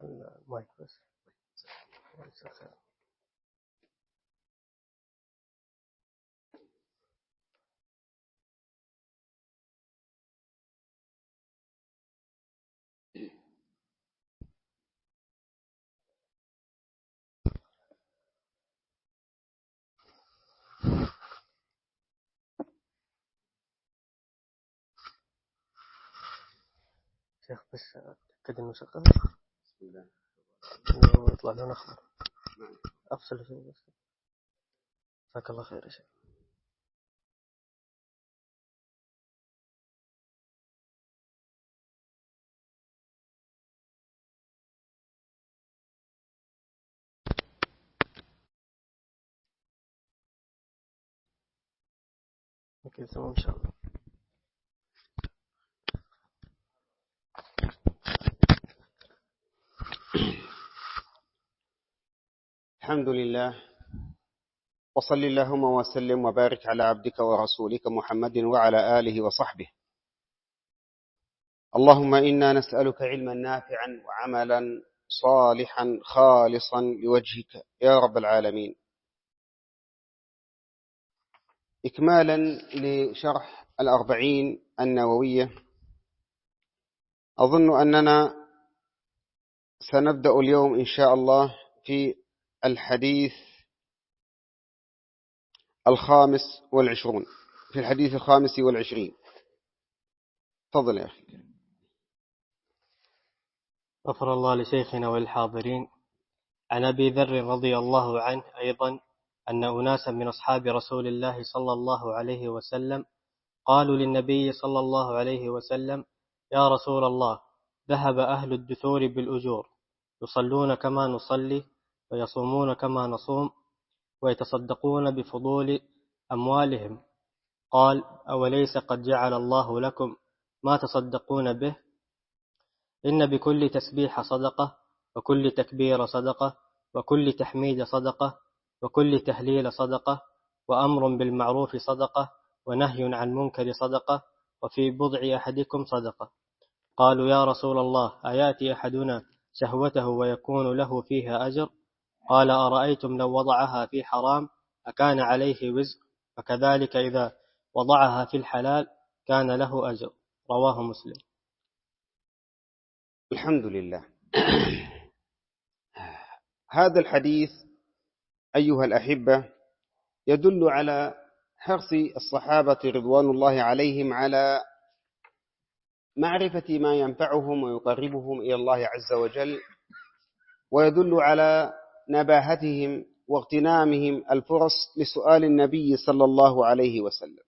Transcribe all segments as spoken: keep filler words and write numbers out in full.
المايك بس. شيخ بس تأكد إنه شغال. بسم الله. إنه يطلع لنا أخضر. أفصل شيء بس. جزاك الله خير يا شيخ. أكيد تمام إن شاء الله. الحمد لله، وصل اللهم وسلم وبارك على عبدك ورسولك محمد وعلى آله وصحبه. اللهم إنا نسألك علما نافعا وعملا صالحا خالصا لوجهك يا رب العالمين. إكمالا لشرح الأربعين النووية، أظن أننا سنبدأ اليوم إن شاء الله في الحديث الخامس والعشرون في الحديث الخامس والعشرين. تفضل يا أخي. غفر الله لشيخنا والحاضرين. عن أبي ذر رضي الله عنه أيضا أن أناسا من أصحاب رسول الله صلى الله عليه وسلم قالوا للنبي صلى الله عليه وسلم: يا رسول الله، ذهب أهل الدثور بالأجور، يصلون كما نصلي ويصومون كما نصوم ويتصدقون بفضول أموالهم. قال: أوليس قد جعل الله لكم ما تصدقون به؟ إن بكل تسبيح صدقة، وكل تكبير صدقة، وكل تحميد صدقة، وكل تهليل صدقة، وأمر بالمعروف صدقة، ونهي عن منكر صدقة، وفي بضع أحدكم صدقة. قالوا: يا رسول الله، أياتي أحدنا شهوته ويكون له فيها أجر؟ قال: أرأيتم لو وضعها في حرام أكان عليه وزر؟ فكذلك إذا وضعها في الحلال كان له أجر. رواه مسلم. الحمد لله. هذا الحديث أيها الأحبة يدل على حرص الصحابة رضوان الله عليهم على معرفة ما ينفعهم ويقربهم إلى الله عز وجل، ويدل على نباهتهم واغتنامهم الفرص لسؤال النبي صلى الله عليه وسلم.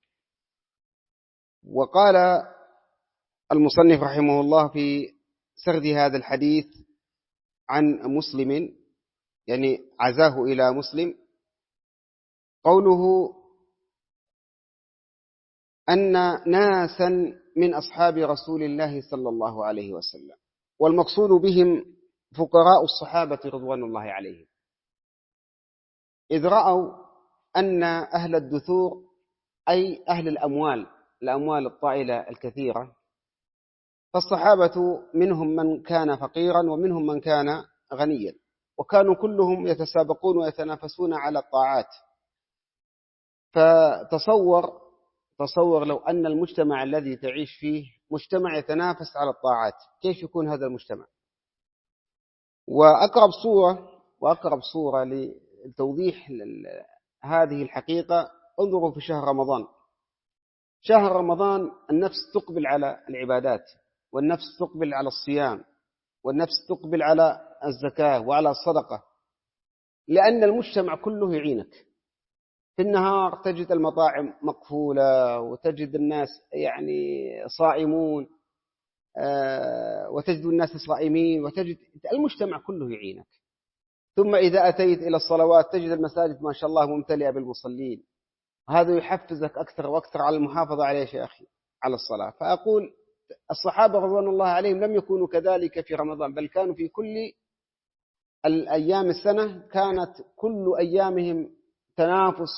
وقال المصنف رحمه الله في سرد هذا الحديث عن مسلم، يعني عزاه إلى مسلم، قوله أن ناسا من أصحاب رسول الله صلى الله عليه وسلم، والمقصود بهم فقراء الصحابة رضوان الله عليهم، إذ رأوا أن أهل الدثور أي أهل الأموال الأموال الطائلة الكثيرة، فالصحابة منهم من كان فقيرا ومنهم من كان غنيا، وكانوا كلهم يتسابقون ويتنافسون على الطاعات. فتصور تصور لو أن المجتمع الذي تعيش فيه مجتمع يتنافس على الطاعات، كيف يكون هذا المجتمع؟ وأقرب صورة وأقرب صورة لتوضيح هذه الحقيقة انظروا في شهر رمضان. شهر رمضان النفس تقبل على العبادات، والنفس تقبل على الصيام، والنفس تقبل على الزكاة وعلى الصدقة، لأن المجتمع كله يعينك. في النهار تجد المطاعم مقفولة، وتجد الناس يعني صائمون، وتجد الناس صائمين، وتجد المجتمع كله يعينك. ثم إذا أتيت إلى الصلوات تجد المساجد ما شاء الله ممتلئة بالمصلين، هذا يحفزك أكثر وأكثر على المحافظة عليه يا أخي على الصلاة. فأقول الصحابة رضوان الله عليهم لم يكونوا كذلك في رمضان، بل كانوا في كل الأيام السنة كانت كل أيامهم تنافس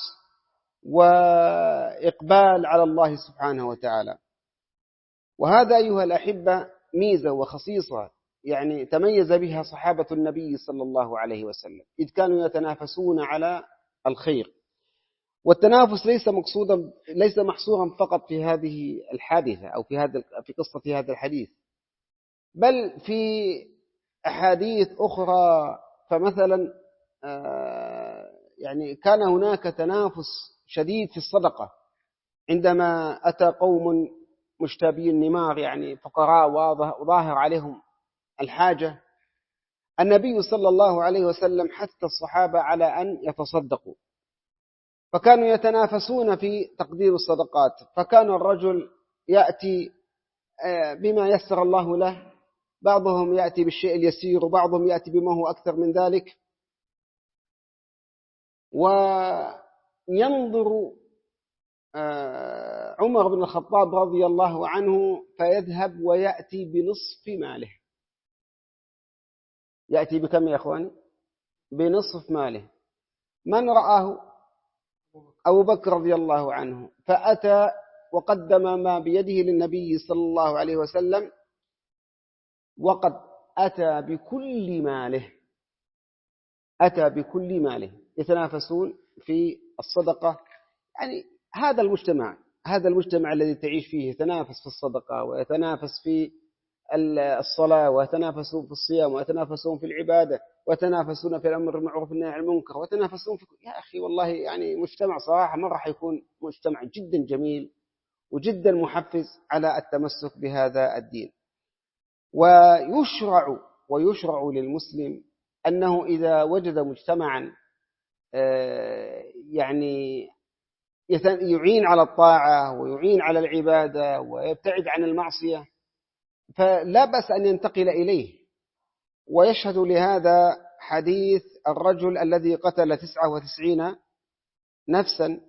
وإقبال على الله سبحانه وتعالى. وهذا أيها الأحبة ميزة وخصيصة يعني تميز بها صحابة النبي صلى الله عليه وسلم، إذ كانوا يتنافسون على الخير. والتنافس ليس مقصودا ليس محصورا فقط في هذه الحادثة أو في هذا في قصة هذا الحديث، بل في أحاديث أخرى. فمثلا يعني كان هناك تنافس شديد في الصدقة عندما أتى قوم مشتبي النمار، يعني فقراء وظاهر عليهم الحاجة. النبي صلى الله عليه وسلم حث الصحابة على أن يتصدقوا، فكانوا يتنافسون في تقدير الصدقات. فكان الرجل يأتي بما يسر الله له، بعضهم يأتي بالشيء اليسير وبعضهم يأتي بما هو أكثر من ذلك. وينظر عمر بن الخطاب رضي الله عنه فيذهب ويأتي بنصف ماله. يأتي بكم يا أخواني؟ بنصف ماله. من رآه؟ أبو بكر رضي الله عنه، فأتى وقدم ما بيده للنبي صلى الله عليه وسلم، وقد أتى بكل ماله، أتى بكل ماله. يتنافسون في الصدقة. يعني هذا المجتمع هذا المجتمع الذي تعيش فيه يتنافس في الصدقة، ويتنافس في الصلاة، ويتنافسون في الصيام، ويتنافسون في العبادة، ويتنافسون في الأمر بالمعروف والنهي عن المنكر، ويتنافسون في يا أخي والله يعني مجتمع صراحة مرة حيكون مجتمع جدا جميل وجدا محفز على التمسك بهذا الدين. ويشرع ويشرع للمسلم أنه إذا وجد مجتمعا يعني يعين على الطاعة ويعين على العبادة ويبتعد عن المعصية، فلا بأس أن ينتقل إليه. ويشهد لهذا حديث الرجل الذي قتل تسعة وتسعين نفسا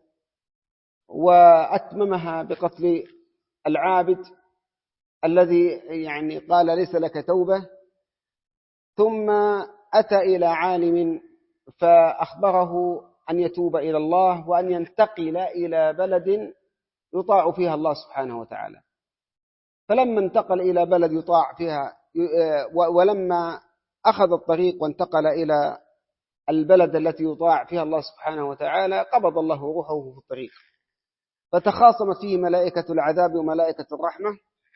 وأتممها بقتل العابد الذي يعني قال ليس لك توبة، ثم أتى إلى عالم فأخبره أن يتوب إلى الله وأن ينتقل إلى بلد يطاع فيها الله سبحانه وتعالى. فلما انتقل إلى بلد يطاع فيها، ولما أخذ الطريق وانتقل إلى البلد التي يطاع فيها الله سبحانه وتعالى، قبض الله روحه في الطريق، فتخاصمت فيه ملائكة العذاب وملائكة الرحمة،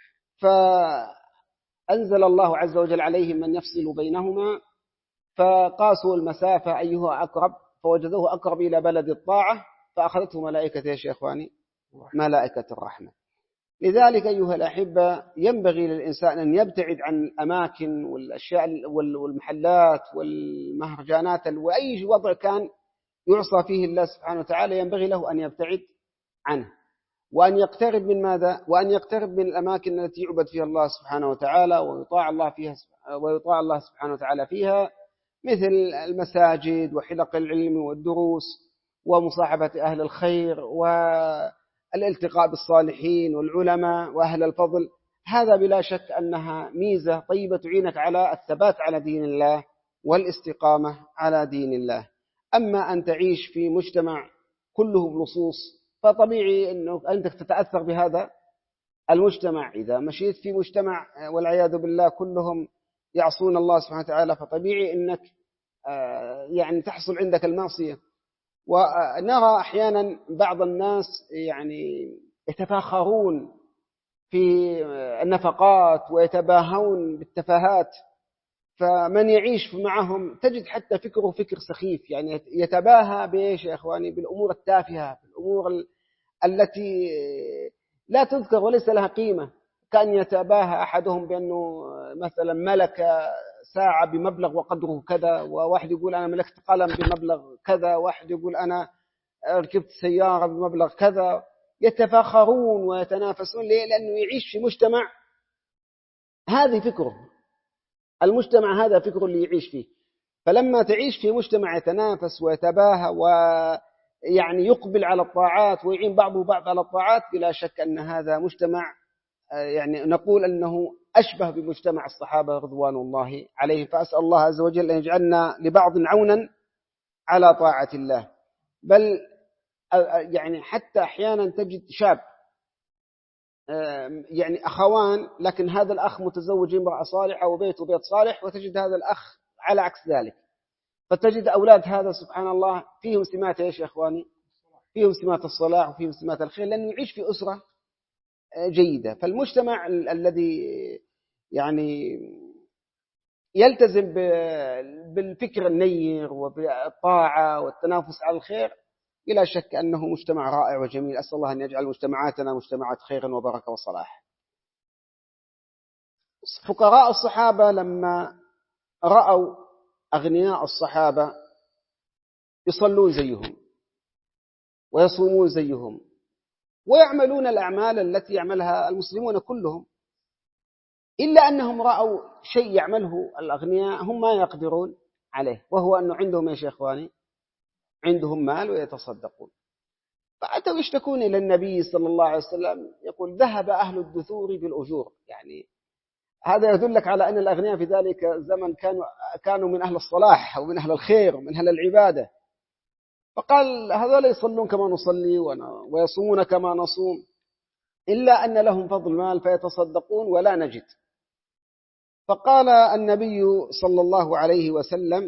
فأنزل الله عز وجل عليهم من يفصل بينهما، فقاسوا المسافة أيها أقرب، فوجدوه أقرب إلى بلد الطاعة، فأخذته ملائكة يا شيخواني ملائكة الرحمة. لذلك أيها الأحبة ينبغي للإنسان أن يبتعد عن الأماكن والأشياء والمحلات والمهرجانات، وأي وضع كان يعصى فيه الله سبحانه وتعالى ينبغي له أن يبتعد عنه، وأن يقترب من ماذا؟ وأن يقترب من الأماكن التي يعبد فيها الله سبحانه وتعالى ويطاع الله فيها ويطاع الله سبحانه وتعالى فيها، مثل المساجد وحلق العلم والدروس ومصاحبة أهل الخير والالتقاء بالصالحين والعلماء وأهل الفضل. هذا بلا شك أنها ميزة طيبة تعينك على الثبات على دين الله والاستقامة على دين الله. أما أن تعيش في مجتمع كله بلصوص، فطبيعي أنك تتأثر بهذا المجتمع. إذا مشيت في مجتمع والعياذ بالله كلهم يعصون الله سبحانه وتعالى، فطبيعي أنك يعني تحصل عندك المعصية. ونرى أحيانا بعض الناس يعني يتفاخرون في النفقات ويتباهون بالتفاهات، فمن يعيش معهم تجد حتى فكره فكر سخيف، يعني يتباهى بإيش يا إخواني؟ بالأمور التافهة، بالأمور التي لا تذكر وليس لها قيمة. كان يتباهى أحدهم بأنه مثلا ملك ساعة بمبلغ وقدره كذا، وواحد يقول أنا ملكت قلم بمبلغ كذا، واحد يقول أنا ركبت سيارة بمبلغ كذا. يتفاخرون ويتنافسون. ليه؟ لأنه يعيش في مجتمع هذه فكره، المجتمع هذا فكره اللي يعيش فيه. فلما تعيش في مجتمع يتنافس ويتباهى ويعني يقبل على الطاعات ويعين بعضه بعض على الطاعات، بلا شك أن هذا مجتمع يعني نقول أنه أشبه بمجتمع الصحابة رضوان الله عليهم. فأسأل الله عز وجل أن يجعلنا لبعض عونا على طاعة الله. بل يعني حتى أحيانا تجد شاب يعني أخوان، لكن هذا الأخ متزوج امرأة صالحة وبيته بيت صالح، وتجد هذا الأخ على عكس ذلك. فتجد أولاد هذا سبحان الله فيهم سمات إيش يا إخواني؟ فيهم سمات الصلاح وفيهم سمات الخير، لأنه يعيش في أسرة جيدة. فالمجتمع الذي يعني يلتزم بالفكر النير وبالطاعة والتنافس على الخير بلا شك أنه مجتمع رائع وجميل. أسأل الله أن يجعل مجتمعاتنا مجتمعات خير وبركة وصلاح. فقراء الصحابة لما رأوا أغنياء الصحابة يصلون زيهم ويصومون زيهم ويعملون الأعمال التي يعملها المسلمون كلهم، إلا أنهم رأوا شيء يعمله الأغنياء هم ما يقدرون عليه، وهو أنه عندهم يا إخواني عندهم مال ويتصدقون. فأتوا يشتكون إلى النبي صلى الله عليه وسلم، يقول ذهب أهل الدثور بالأجور. يعني هذا يدلك على أن الأغنياء في ذلك الزمن كانوا كانوا من أهل الصلاح ومن أهل الخير ومن أهل العبادة. فقال هذول يصلون كما نصلي ويصومون كما نصوم، إلا أن لهم فضل مال فيتصدقون ولا نجد. فقال النبي صلى الله عليه وسلم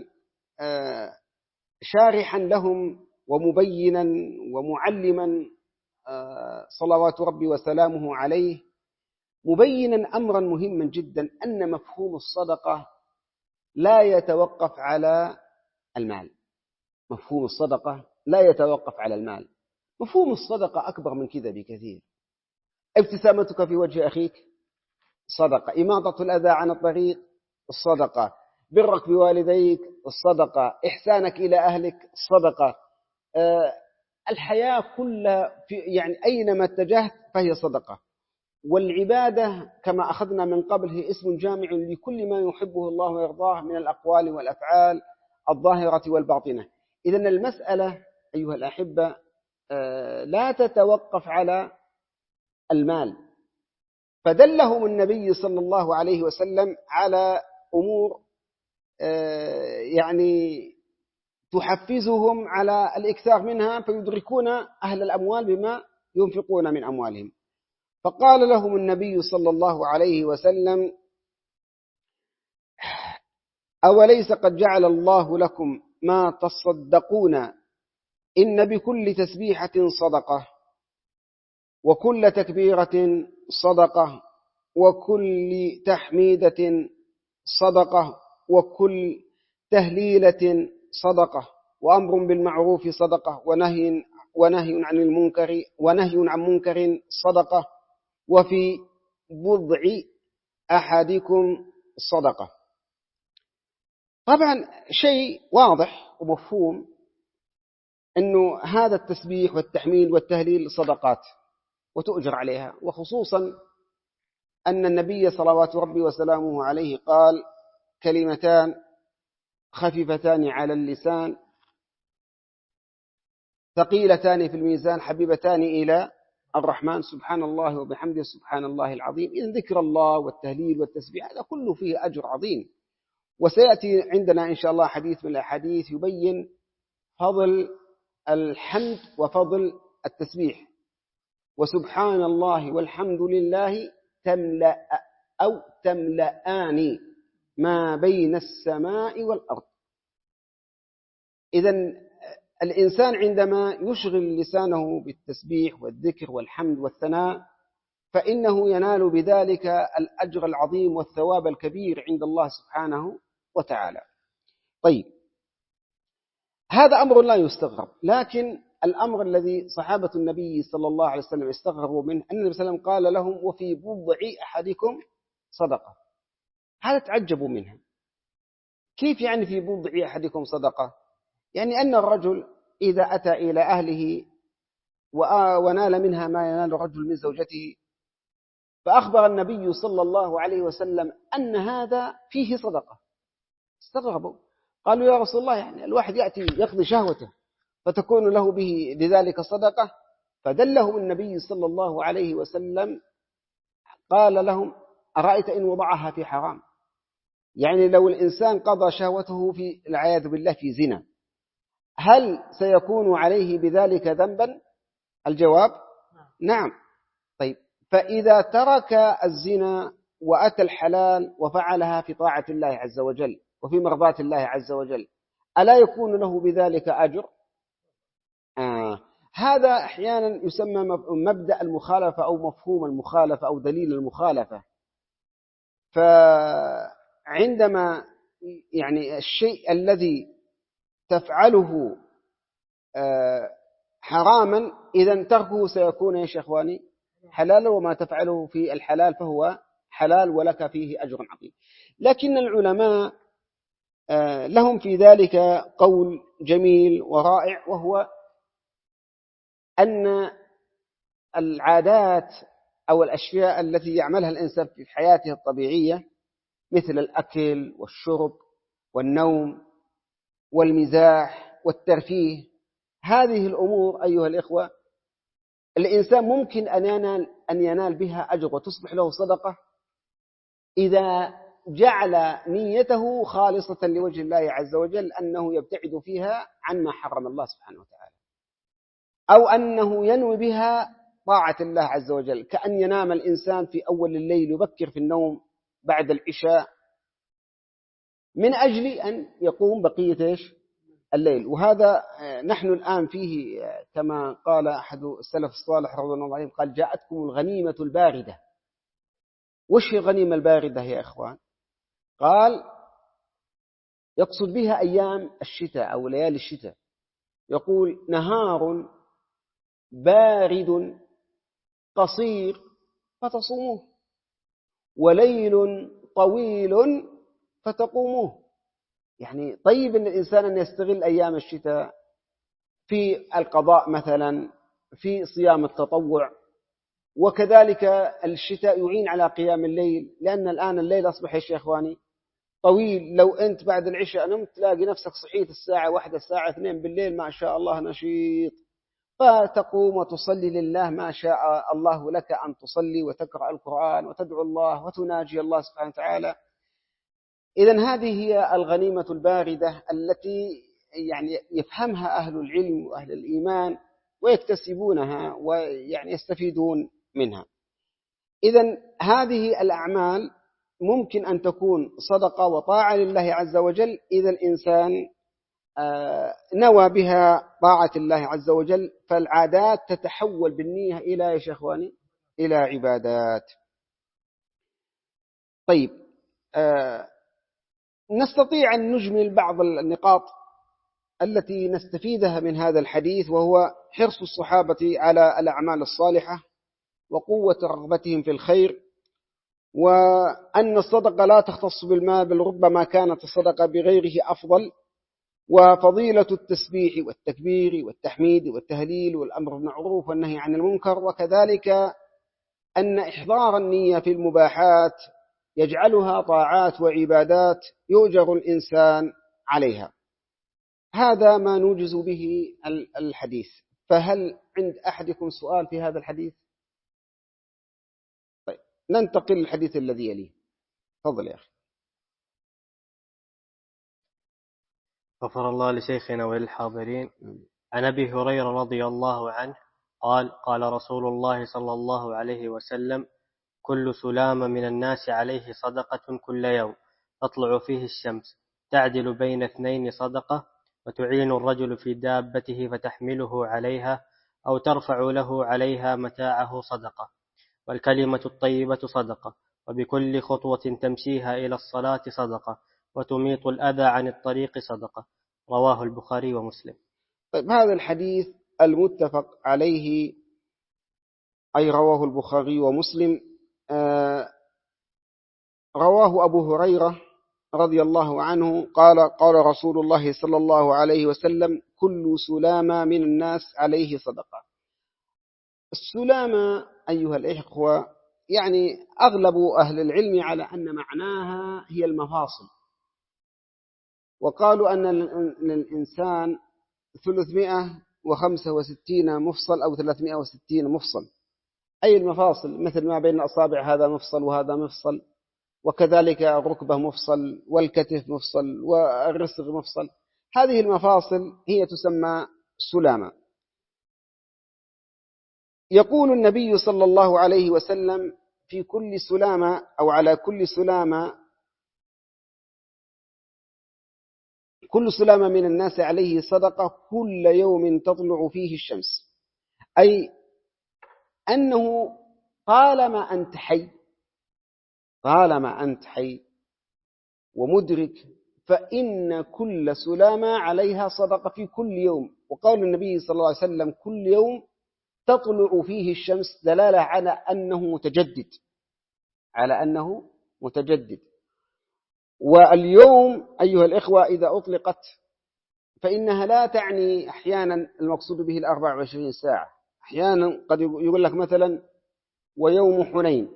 شارحا لهم ومبينا ومعلما صلوات ربي وسلامه عليه، مبينا أمرا مهما جدا، أن مفهوم الصدقة لا يتوقف على المال. مفهوم الصدقة لا يتوقف على المال. مفهوم الصدقة أكبر من كذا بكثير. ابتسامتك في وجه أخيك صدقة، إماطة الأذى عن الطريق الصدقة، برك بوالديك الصدقة، إحسانك إلى أهلك الصدقة. أه الحياة كلها في يعني أينما اتجهت فهي صدقة. والعبادة كما أخذنا من قبل هي اسم جامع لكل ما يحبه الله ويرضاه من الأقوال والأفعال الظاهرة والباطنة. إذن المسألة أيها الأحبة أه لا تتوقف على المال. فدلهم النبي صلى الله عليه وسلم على أمور يعني تحفزهم على الإكثار منها، فيدركون أهل الأموال بما ينفقون من أموالهم. فقال لهم النبي صلى الله عليه وسلم أوليس قد جعل الله لكم ما تصدقون إن بكل تسبيحة صدقة وكل تكبيرة صدقة وكل تحميدة صدقة وكل تهليلة صدقة وأمر بالمعروف صدقة ونهي ونهي عن المنكر ونهي عن منكر صدقة وفي بضع أحدكم صدقة. طبعا شيء واضح ومفهوم أنه هذا التسبيح والتحميد والتهليل صدقات وتؤجر عليها، وخصوصا أن النبي صلوات ربي وسلامه عليه قال كلمتان خفيفتان على اللسان ثقيلتان في الميزان حبيبتان إلى الرحمن سبحان الله وبحمده سبحان الله العظيم. إذن ذكر الله والتهليل والتسبيح هذا كله فيه أجر عظيم. وسيأتي عندنا إن شاء الله حديث من الأحاديث يبين فضل الحمد وفضل التسبيح. وسبحان الله والحمد لله تملأ أو تملأان ما بين السماء والأرض. إذن الإنسان عندما يشغل لسانه بالتسبيح والذكر والحمد والثناء فإنه ينال بذلك الأجر العظيم والثواب الكبير عند الله سبحانه وتعالى. طيب هذا أمر لا يستغرب، لكن الأمر الذي صحابة النبي صلى الله عليه وسلم استغربوا منه أن النبي صلى الله عليه وسلم قال لهم وفي بضع أحدكم صدقة. هذا تعجبوا منها. كيف يعني في بضع أحدكم صدقة؟ يعني أن الرجل إذا أتى إلى أهله ونال منها ما ينال الرجل من زوجته، فأخبر النبي صلى الله عليه وسلم أن هذا فيه صدقة، استغربوا قالوا يا رسول الله يعني الواحد يأتي يقضي شهوته فتكون له به لذلك صدقة. فدلهم النبي صلى الله عليه وسلم قال لهم أرأيت إن وضعها في حرام؟ يعني لو الإنسان قضى شهوته في العياذ بالله في زنا هل سيكون عليه بذلك ذنبا؟ الجواب نعم. طيب فإذا ترك الزنا وأتى الحلال وفعلها في طاعة الله عز وجل وفي مرضاة الله عز وجل، ألا يكون له بذلك أجر؟ آه. هذا أحيانا يسمى مبدأ المخالفة أو مفهوم المخالفة أو دليل المخالفة. فعندما يعني الشيء الذي تفعله حراما، إذا تركه سيكون يا إخواني حلالا، وما تفعله في الحلال فهو حلال ولك فيه أجر عظيم. لكن العلماء لهم في ذلك قول جميل ورائع، وهو أن العادات أو الأشياء التي يعملها الإنسان في حياته الطبيعية مثل الأكل والشرب والنوم والمزاح والترفيه، هذه الأمور أيها الإخوة الإنسان ممكن أن ينال, أن ينال بها أجر وتصبح له صدقة إذا جعل نيته خالصة لوجه الله عز وجل، أنه يبتعد فيها عن ما حرم الله سبحانه وتعالى، أو أنه ينوي بها طاعة الله عز وجل، كأن ينام الإنسان في أول الليل يبكر في النوم بعد العشاء من أجل أن يقوم بقية إيش الليل. وهذا نحن الآن فيه كما قال أحد السلف الصالح رضي الله عنهم، قال جاءتكم الغنيمة الباردة. وش الغنيمة الباردة يا إخوان؟ قال يقصد بها أيام الشتاء أو ليالي الشتاء، يقول نهار بارد قصير فتصوموه، وليل طويل فتقوموه. يعني طيب أن الإنسان أن يستغل أيام الشتاء في القضاء مثلا، في صيام التطوع، وكذلك الشتاء يعين على قيام الليل، لأن الآن الليل أصبح يا إخواني طويل. لو أنت بعد العشاء نمت تلاقي نفسك صحيت الساعة واحدة الساعة اثنين بالليل ما شاء الله نشيط، فتقوم وتصلي لله ما شاء الله لك أن تصلي وتقرأ القرآن وتدعو الله وتناجي الله سبحانه وتعالى. إذن هذه هي الغنيمة الباردة التي يعني يفهمها أهل العلم وأهل الإيمان ويكتسبونها ويعني يستفيدون منها. إذن هذه الأعمال ممكن أن تكون صدقة وطاعة لله عز وجل إذا الإنسان نوى بها طاعة الله عز وجل، فالعادات تتحول بالنية إلى يا شيخواني إلى عبادات. طيب آه نستطيع أن نجمل بعض النقاط التي نستفيدها من هذا الحديث، وهو حرص الصحابة على الأعمال الصالحة وقوة رغبتهم في الخير، وأن الصدقة لا تختص بالمال بل ربما كانت الصدقة بغيره أفضل، وفضيلة التسبيح والتكبير والتحميد والتهليل والأمر بالمعروف والنهي عن المنكر، وكذلك أن إحضار النية في المباحات يجعلها طاعات وعبادات يؤجر الإنسان عليها. هذا ما نوجز به الحديث. فهل عند أحدكم سؤال في هذا الحديث؟ طيب ننتقل للحديث الذي يليه. تفضل يا أخي. غفر الله لشيخنا وللحاضرين. عن أبي هريرة رضي الله عنه قال قال رسول الله صلى الله عليه وسلم: كل سلام من الناس عليه صدقة كل يوم تطلع فيه الشمس تعدل بين اثنين صدقة، وتعين الرجل في دابته فتحمله عليها أو ترفع له عليها متاعه صدقة، والكلمة الطيبة صدقة، وبكل خطوة تمشيها إلى الصلاة صدقة، وتميط الأذى عن الطريق صدقة. رواه البخاري ومسلم. طيب هذا الحديث المتفق عليه أي رواه البخاري ومسلم. آه رواه أبو هريرة رضي الله عنه قال قال رسول الله صلى الله عليه وسلم: كل سلامة من الناس عليه صدقة. السلامة أيها الإخوة يعني أغلب أهل العلم على أن معناها هي المفاصل، وقالوا أن للإنسان ثلاثمائة وخمسة وستين مفصل أو ثلاثمائة وستين مفصل، أي المفاصل مثل ما بين الأصابع هذا مفصل وهذا مفصل، وكذلك الركبة مفصل والكتف مفصل والرسغ مفصل. هذه المفاصل هي تسمى سلامة. يقول النبي صلى الله عليه وسلم في كل سلامة أو على كل سلامة كل سلامة من الناس عليه صدقة كل يوم تطلع فيه الشمس، أي أنه طالما أنت حي طالما أنت حي ومدرك فإن كل سلامة عليها صدقة في كل يوم. وقال النبي صلى الله عليه وسلم كل يوم تطلع فيه الشمس دلالة على أنه متجدد على أنه متجدد. واليوم أيها الإخوة إذا أطلقت فإنها لا تعني أحيانا المقصود به الأربع وعشرين ساعة، أحيانا قد يقول لك مثلا ويوم حنين،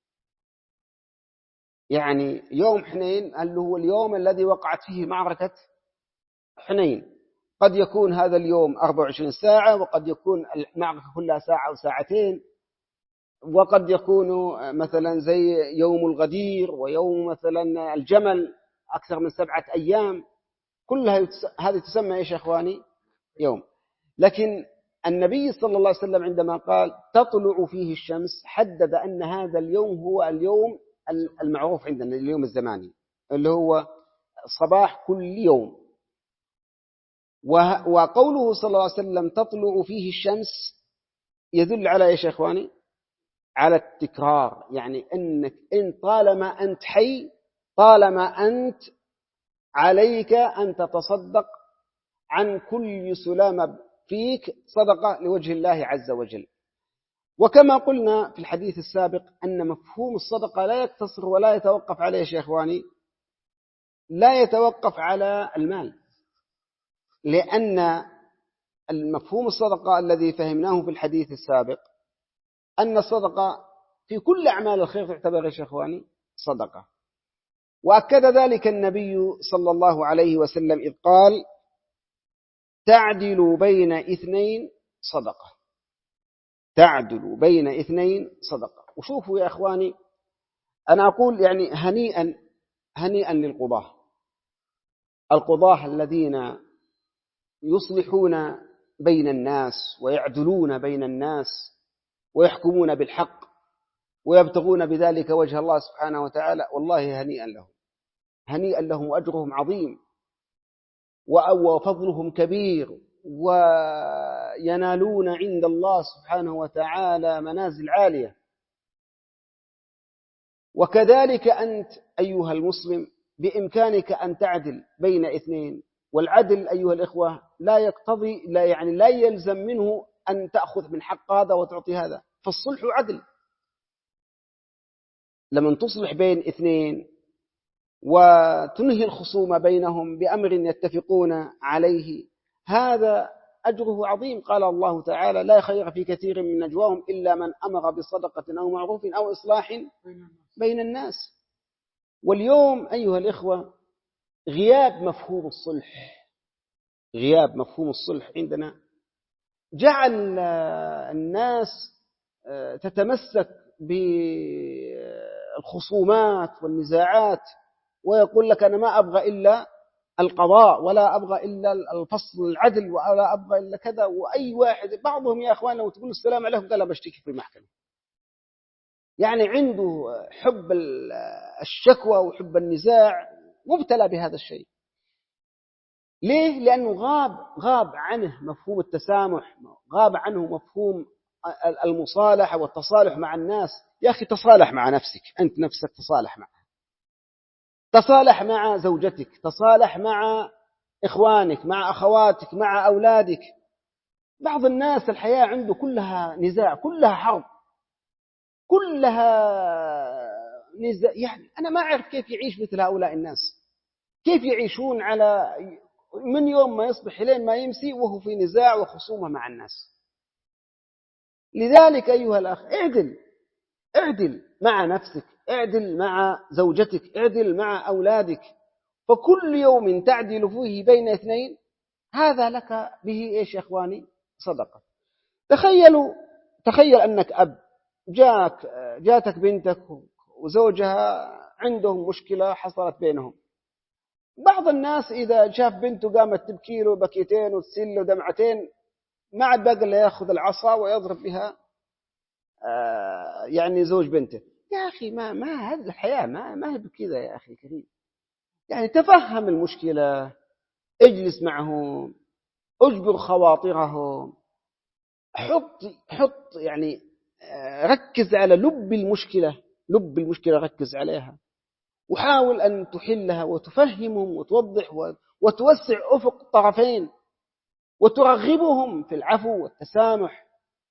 يعني يوم حنين اللي هو اليوم الذي وقعت فيه معركة حنين، قد يكون هذا اليوم أربع وعشرين ساعة، وقد يكون المعركة كلها ساعة أو ساعتين، وقد يكون مثلا زي يوم الغدير ويوم مثلا الجمل أكثر من سبعة أيام، كلها هذه تسمى إيش يا إخواني؟ يوم. لكن النبي صلى الله عليه وسلم عندما قال تطلع فيه الشمس حدد أن هذا اليوم هو اليوم المعروف عندنا اليوم الزماني اللي هو صباح كل يوم. وقوله صلى الله عليه وسلم تطلع فيه الشمس يدل على إيش يا إخواني؟ على التكرار، يعني أنك إن طالما أنت حي طالما أنت عليك أن تتصدق عن كل سلامة فيك صدقة لوجه الله عز وجل. وكما قلنا في الحديث السابق أن مفهوم الصدقة لا يقتصر ولا يتوقف عليه يا إخواني، لا يتوقف على المال، لأن المفهوم الصدقة الذي فهمناه في الحديث السابق أن الصدقة في كل أعمال الخير تعتبر يا إخواني صدقة. وأكد ذلك النبي صلى الله عليه وسلم إذ قال تعدل بين اثنين صدقة، تعدل بين اثنين صدقة. وشوفوا يا إخواني أنا أقول يعني هنيئا هنيئا للقضاة، القضاة الذين يصلحون بين الناس ويعدلون بين الناس ويحكمون بالحق ويبتغون بذلك وجه الله سبحانه وتعالى، والله هنيئا لهم، هنيئا لهم وأجرهم عظيم وفضلهم كبير وينالون عند الله سبحانه وتعالى منازل عالية. وكذلك أنت أيها المسلم بإمكانك أن تعدل بين اثنين، والعدل أيها الإخوة لا يقتضي لا يعني لا يلزم منه أن تأخذ من حق هذا وتعطي هذا، فالصلح عدل. لمن تصلح بين اثنين وتنهي الخصومة بينهم بأمر يتفقون عليه هذا أجره عظيم. قال الله تعالى لا خير في كثير من نجواهم إلا من أمر بصدقة أو معروف أو إصلاح بين الناس. واليوم أيها الإخوة غياب مفهوم الصلح غياب مفهوم الصلح عندنا جعل الناس تتمسك بالخصومات والنزاعات، ويقول لك أنا ما أبغى إلا القضاء ولا أبغى إلا الفصل العدل ولا أبغى إلا كذا. وأي واحد بعضهم يا أخوان لو تقول السلام عليكم قال بشتكي في المحكمة، يعني عنده حب الشكوى وحب النزاع، مبتلى بهذا الشيء. ليه؟ لأنه غاب غاب عنه مفهوم التسامح، غاب عنه مفهوم المصالحة والتصالح مع الناس. يا أخي تصالح مع نفسك، أنت نفسك تصالح معها، تصالح مع زوجتك، تصالح مع إخوانك، مع أخواتك، مع أولادك. بعض الناس الحياة عنده كلها نزاع، كلها حرب، كلها نزاع. يعني أنا ما أعرف كيف يعيش مثل هؤلاء الناس، كيف يعيشون على من يوم ما يصبح لين ما يمسي وهو في نزاع وخصومة مع الناس. لذلك أيها الأخ اعدل اعدل مع نفسك، اعدل مع زوجتك، اعدل مع أولادك، فكل يوم تعدل فيه بين اثنين هذا لك به إيش يا إخواني؟ صدقة. تخيلوا تخيل أنك أب، جاك جاتك بنتك وزوجها عندهم مشكلة حصلت بينهم. بعض الناس إذا شاف بنته قامت تبكي له بكيتين وتسل له دمعتين ما عاد بقى له يأخذ العصا ويضرب بها يعني زوج بنته. يا أخي ما ما هذه الحياة ما ما هي بكذا يا أخي الكريم. يعني تفهم المشكلة، اجلس معهم، اجبر خواطرهم، حط حط يعني ركز على لب المشكلة، لب المشكلة ركز عليها، وحاول أن تحلها وتفهمهم وتوضح وتوسع أفق الطرفين وترغبهم في العفو والتسامح.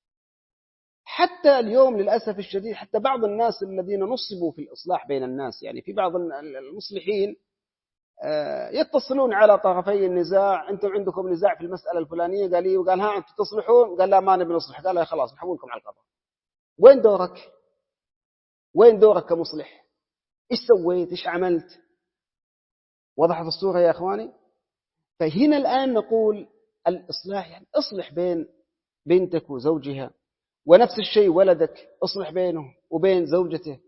حتى اليوم للأسف الشديد حتى بعض الناس الذين نصبوا في الإصلاح بين الناس، يعني في بعض المصلحين يتصلون على طرفي النزاع، أنتم عندكم نزاع في المسألة الفلانية، قال لي وقال ها أنتم تصلحون؟ قال لا ما نبي نصلح. قال لا خلاص نحولكم على القضاء. وين دورك؟ وين دورك كمصلح؟ إيش سويت؟ إيش عملت؟ وضحت الصورة يا أخواني؟ فهنا الآن نقول الإصلاح يعني اصلح بين بنتك وزوجها، ونفس الشيء ولدك اصلح بينه وبين زوجته.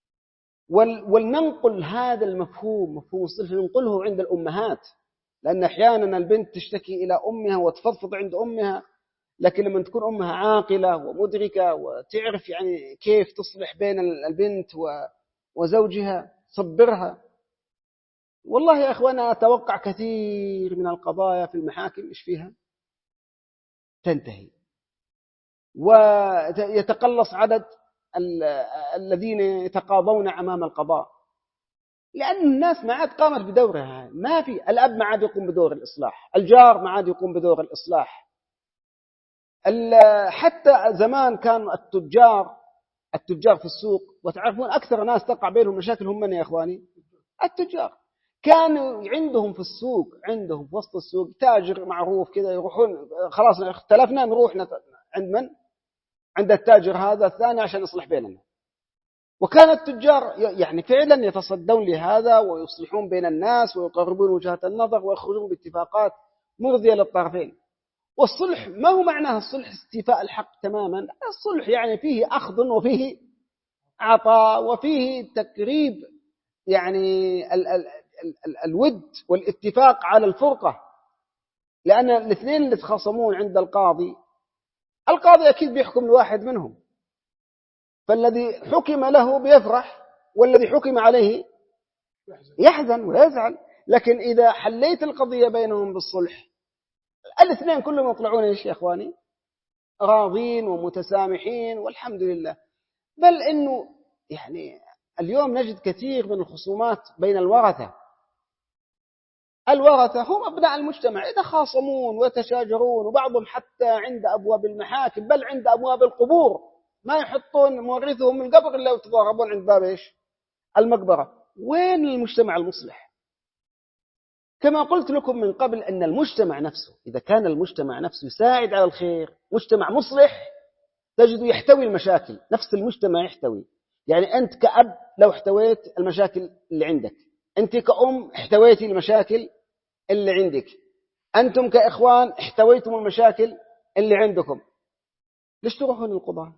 ولننقل هذا المفهوم، مفهوم الصلح، ننقله عند الأمهات، لأن أحيانا البنت تشتكي إلى أمها وتفضفض عند أمها، لكن لما تكون أمها عاقلة ومدركة وتعرف يعني كيف تصلح بين البنت وزوجها صبرها. والله يا أخوانا أتوقع كثير من القضايا في المحاكم إيش فيها تنتهي، ويتقلص عدد الذين يتقاضون أمام القضاء، لأن الناس ما عاد قامت بدورها. ما في الأب ما عاد يقوم بدور الإصلاح، الجار ما عاد يقوم بدور الإصلاح. حتى زمان كان التجار التجار في السوق، وتعرفون أكثر ناس تقع بينهم مشاكل هم من يا إخواني التجار. كانوا عندهم في السوق، عندهم في وسط السوق تاجر معروف كذا، يروحون خلاص اختلفنا نروح عند من؟ عند التاجر هذا الثاني عشان يصلح بيننا. وكان التجار يعني فعلا يتصدون لهذا ويصلحون بين الناس ويقربون وجهات النظر ويخرجون باتفاقات مرضية للطرفين. والصلح ما هو معناه الصلح استيفاء الحق تماما، الصلح يعني فيه أخذ وفيه عطاء وفيه تقريب، يعني ال ال ال الود والاتفاق على الفرقة. لأن الاثنين اللي تخاصمون عند القاضي، القاضي أكيد بيحكم لواحد منهم، فالذي حكم له بيفرح والذي حكم عليه يحزن ويزعل. لكن إذا حليت القضية بينهم بالصلح الاثنين كلهم يطلعون ايش يا اخواني؟ راضين ومتسامحين والحمد لله. بل انه يعني اليوم نجد كثير من الخصومات بين الورثة. الورثة هم أبناء المجتمع، إذا خاصمون ويتشاجرون، وبعضهم حتى عند أبواب المحاكم بل عند أبواب القبور ما يحطون مورثهم من القبر إلا وتضاربون عند باب إيش؟ المقبرة. وين المجتمع المصلح؟ كما قلت لكم من قبل أن المجتمع نفسه إذا كان المجتمع نفسه يساعد على الخير، مجتمع مصلح تجده يحتوي المشاكل، نفس المجتمع يحتوي. يعني أنت كأب لو احتويت المشاكل اللي عندك، أنت كأم احتويتي المشاكل اللي عندك، أنتم كإخوان احتويتم المشاكل اللي عندكم، ليش تروحون للقضاء؟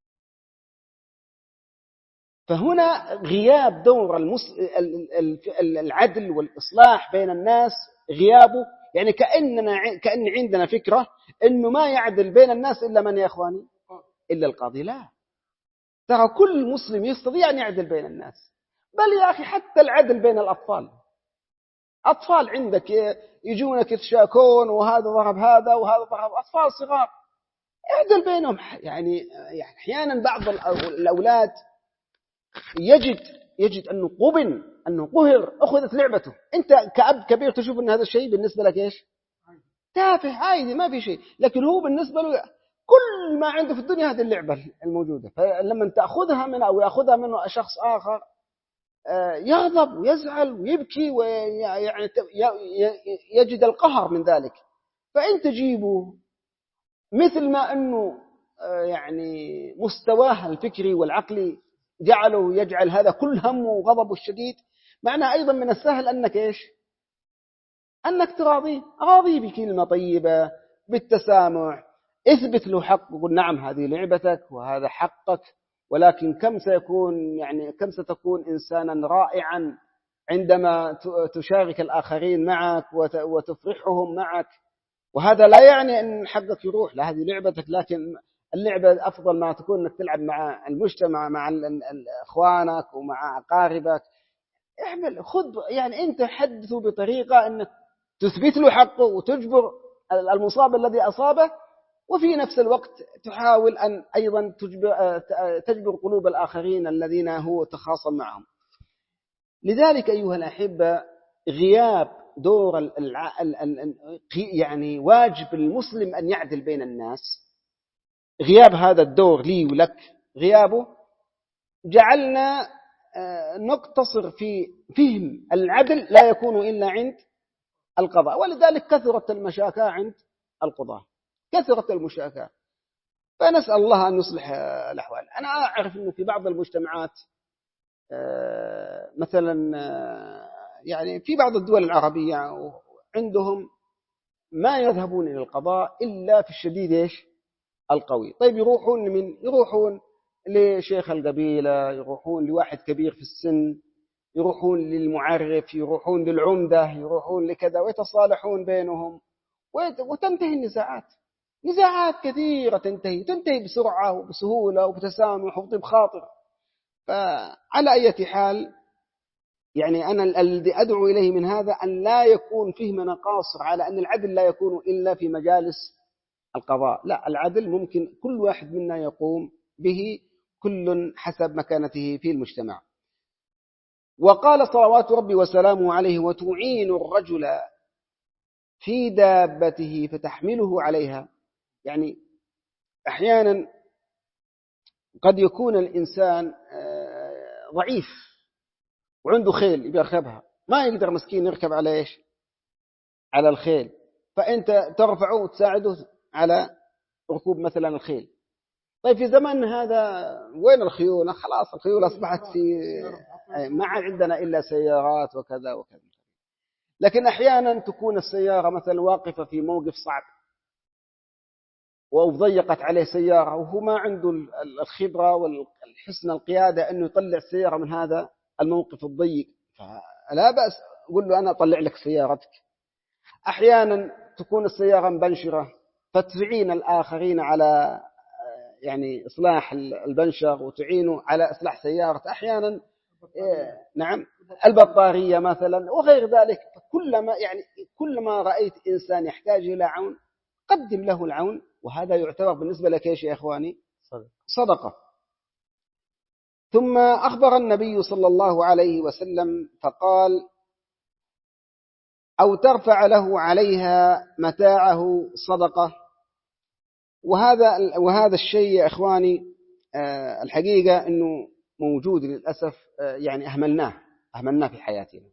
فهنا غياب دور المس... العدل والإصلاح بين الناس، غيابه يعني كأننا كأن عندنا فكرة إنه ما يعدل بين الناس إلا من يا إخواني؟ إلا القاضي. لا، ترى كل مسلم يستطيع أن يعدل بين الناس. بل يا أخي حتى العدل بين الأطفال، أطفال عندك يجونك يتشاكون وهذا ضرب هذا وهذا ضرب، أطفال صغار اعدل بينهم. يعني أحيانا بعض الأولاد يجد يجد أنه قبن، أنه قهر، أخذت لعبته. أنت كأب كبير تشوف أن هذا الشيء بالنسبة لك إيش؟ تافه عادي ما في شيء، لكن هو بالنسبة له كل ما عنده في الدنيا هذه اللعبة الموجودة. فلما تأخذها من أو يأخذها منه شخص آخر يغضب ويزعل ويبكي ويعني يجد القهر من ذلك. فأنت تجيبه مثل ما أنه يعني مستواه الفكري والعقلي جعله يجعل هذا كل همه وغضبه الشديد، معناه أيضا من السهل أنك إيش؟ أنك تراضيه، راضيه بكلمة طيبة بالتسامح، اثبت له حق وقل نعم هذه لعبتك وهذا حقك، ولكن كم سيكون يعني كم ستكون إنسانا رائعا عندما تشارك الآخرين معك وتفرحهم معك. وهذا لا يعني أن حقك يروح، لا هذه لعبتك، لكن اللعبة أفضل ما تكون أنك تلعب مع المجتمع، مع إخوانك ومع أقاربك. اعمل خذ يعني أنت حدثه بطريقة أنك تثبت له حقه وتجبر المصاب الذي أصابه، وفي نفس الوقت تحاول أن أيضا تجبر, تجبر قلوب الآخرين الذين هو تخاصم معهم. لذلك أيها الأحبة غياب دور الع... يعني واجب المسلم أن يعدل بين الناس. غياب هذا الدور لي ولك، غيابه جعلنا نقتصر في فهم العدل لا يكون إلا عند القضاء، ولذلك كثرت المشاكل عند القضاء، كثرت المشاكل. فنسأل الله أن يصلح الأحوال. أنا أعرف أنه في بعض المجتمعات مثلا يعني في بعض الدول العربية عندهم ما يذهبون إلى القضاء إلا في الشديد إيش القوي. طيب يروحون من يروحون لشيخ القبيلة، يروحون لواحد كبير في السن، يروحون للمعرف، يروحون للعمدة، يروحون لكذا، ويتصالحون بينهم وتنتهي النزاعات. نزاعات كثيرة تنتهي تنتهي بسرعة وبسهولة وبتسامح وبطيب خاطر. فعلى أي حال يعني أنا الذي أدعو إليه من هذا أن لا يكون فهمنا قاصر على أن العدل لا يكون إلا في مجالس القضاء. لا، العدل ممكن كل واحد منا يقوم به، كل حسب مكانته في المجتمع. وقال صلوات ربي وسلامه عليه: وتعين الرجل في دابته فتحمله عليها. يعني أحيانا قد يكون الإنسان ضعيف وعنده خيل يبي يركبها، ما يقدر مسكين يركب على إيش على الخيل، فأنت ترفعه وتساعده على ركوب مثلا الخيل. طيب في زمن هذا وين الخيول؟ خلاص الخيول أصبحت في ما عندنا إلا سيارات وكذا وكذا. لكن أحيانا تكون السيارة مثلا واقفة في موقف صعب وضيقت عليه سيارة وهو ما عنده الخبرة والحسن القيادة أنه يطلع السيارة من هذا الموقف الضيق، فلا بأس قل له أنا أطلع لك سيارتك. أحيانا تكون السيارة مبنشرة فتعين الآخرين على يعني إصلاح البنشر وتعينوا على إصلاح سيارة. أحيانا إيه نعم البطارية مثلا وغير ذلك. كلما يعني كلما رأيت إنسان يحتاج إلى عون قدم له العون، وهذا يعتبر بالنسبة لك إيش يا إخواني؟ صدقة. ثم أخبر النبي صلى الله عليه وسلم فقال: أو ترفع له عليها متاعه صدقة. وهذا وهذا الشيء يا إخواني الحقيقة أنه موجود للأسف، يعني أهملناه أهملناه في حياتنا.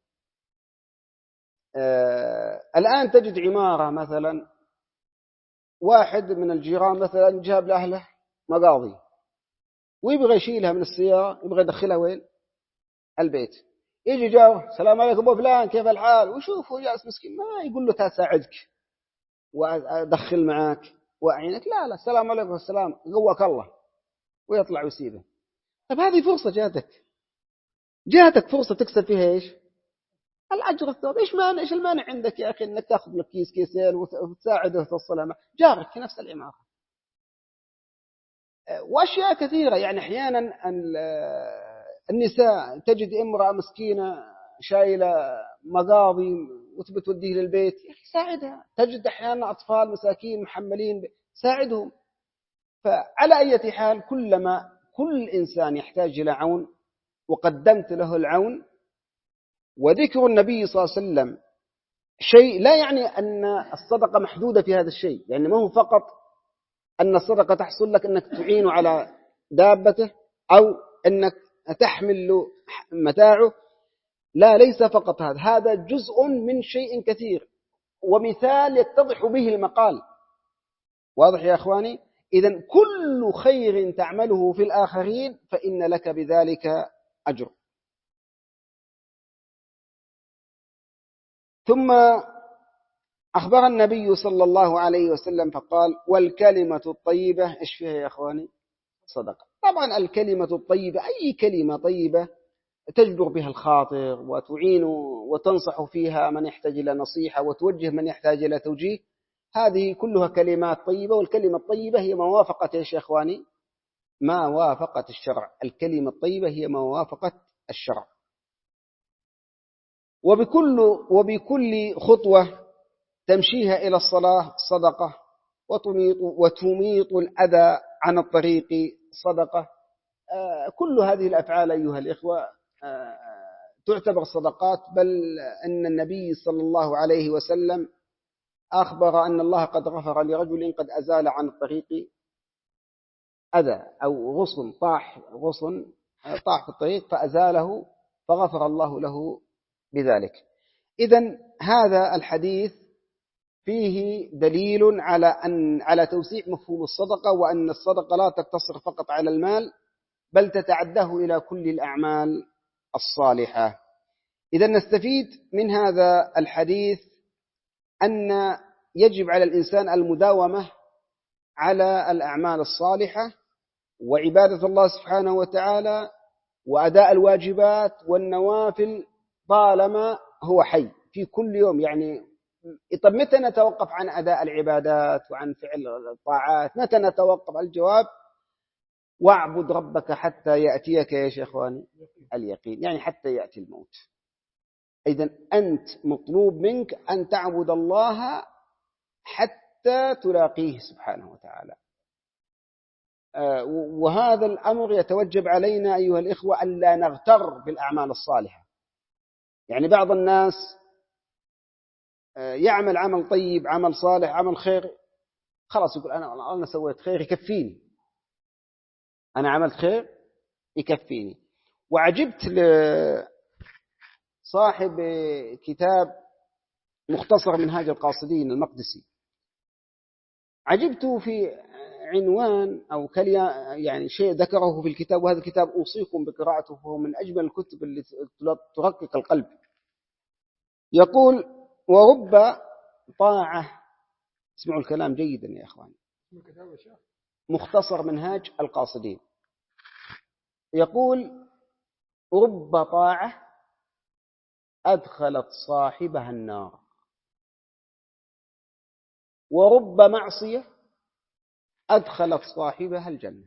الآن تجد عمارة مثلا واحد من الجيران مثلا جاب لأهله مقاضي ويبغى يشيلها من السيارة، يبغى يدخلها وين؟ البيت. يجي جاره: السلام عليكم أبو فلان كيف الحال؟ وشوفه جالس مسكين ما يقول له تعال ساعدك وأدخل معاك وأعينك، لا لا السلام عليكم والسلام قواك الله، ويطلع ويسيبه. طب هذه فرصة جاتك جاتك فرصة تكسب فيها إيش؟ الأجر الثواب. إيش مانع إيش المانع عندك يا أخي إنك تأخذ لك كيس كيسين وتساعده وتصلها مع جارك في نفس العمارة. وأشياء كثيرة. يعني أحيانا النساء تجد امرأة مسكينة شايلة مقاضي وتبي توديه للبيت، يا أخي ساعدها. تجد أحيانا أطفال مساكين محملين، ساعدهم. فعلى أي حال كلما كل إنسان يحتاج إلى عون وقدمت له العون. وذكر النبي صلى الله عليه وسلم شيء لا يعني أن الصدقة محدودة في هذا الشيء، يعني ما هو فقط أن الصدقة تحصل لك أنك تعين على دابته أو أنك تحمل له متاعه، لا ليس فقط هذا، هذا جزء من شيء كثير ومثال يتضح به المقال. واضح يا أخواني؟ إذن كل خير تعمله في الآخرين فإن لك بذلك أجر. ثم أخبر النبي صلى الله عليه وسلم فقال: والكلمة الطيبة إيش فيها يا أخواني؟ صدقة. طبعا الكلمة الطيبة أي كلمة طيبة تجبر بها الخاطر وتعين وتنصح فيها من يحتاج إلى نصيحة وتوجه من يحتاج إلى توجيه، هذه كلها كلمات طيبة، والكلمة الطيبة هي ما وافقت يا شيخواني ما وافقت الشرع. الكلمة الطيبة هي ما وافقت الشرع. وبكل وبكل خطوة تمشيها إلى الصلاة صدقة، وتميط, وتميط الأذى عن الطريق صدقة. كل هذه الأفعال أيها الإخوة تعتبر صدقات، بل أن النبي صلى الله عليه وسلم أخبر أن الله قد غفر لرجل قد أزال عن الطريق أذى أو غصن طاح غصن طاح في الطريق فأزاله فغفر الله له بذلك. إذن هذا الحديث فيه دليل على أن على توسيع مفهوم الصدقة، وأن الصدقة لا تقتصر فقط على المال بل تتعداه إلى كل الأعمال الصالحة. إذا نستفيد من هذا الحديث أن يجب على الإنسان المداومة على الأعمال الصالحة وعبادة الله سبحانه وتعالى وأداء الواجبات والنوافل طالما هو حي في كل يوم. يعني طب متى نتوقف عن أداء العبادات وعن فعل الطاعات؟ متى نتوقف؟ الجواب: واعبد ربك حتى يأتيك يا شيخواني اليقين، يعني حتى يأتي الموت. إذن أنت مطلوب منك أن تعبد الله حتى تلاقيه سبحانه وتعالى. وهذا الأمر يتوجب علينا أيها الإخوة ألا نغتر بالأعمال الصالحة. يعني بعض الناس يعمل عمل طيب، عمل صالح، عمل خير، خلاص يقول أنا أنا سويت خير يكفيني، أنا عملت خير يكفيني. وعجبت لصاحب كتاب مختصر منهاج القاصدين المقدسي، عجبت في عنوان أو كلمة يعني شيء ذكره في الكتاب، وهذا الكتاب أوصيكم بقراءته، وهو من أجمل الكتب اللي ترقق القلب. يقول: ورب طاعة، اسمعوا الكلام جيدا يا أخواني، مختصر منهاج القاصدين، يقول: رب طاعة أدخلت صاحبها النار، ورب معصية أدخلت صاحبها الجنة.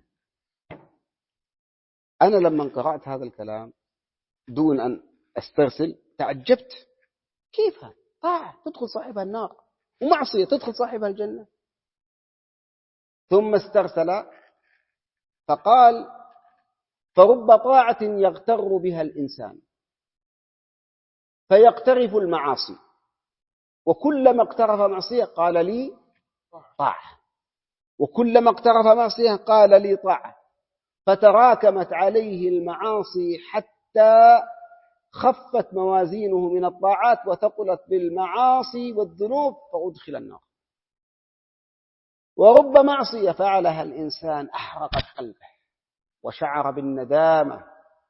أنا لما قرأت هذا الكلام دون أن أسترسل تعجبت، كيف طاعة تدخل صاحبها النار ومعصية تدخل صاحبها الجنة؟ ثم استرسل فقال: فرب طاعة يغتر بها الإنسان فيقترف المعاصي، وكلما اقترف معصية قال لي طاعة، وكلما اقترف معصية قال لي طاعة، فتراكمت عليه المعاصي حتى خفت موازينه من الطاعات وثقلت بالمعاصي والذنوب فأدخل النار. ورب معصية فعلها الإنسان أحرقت قلبه وشعر بالندامة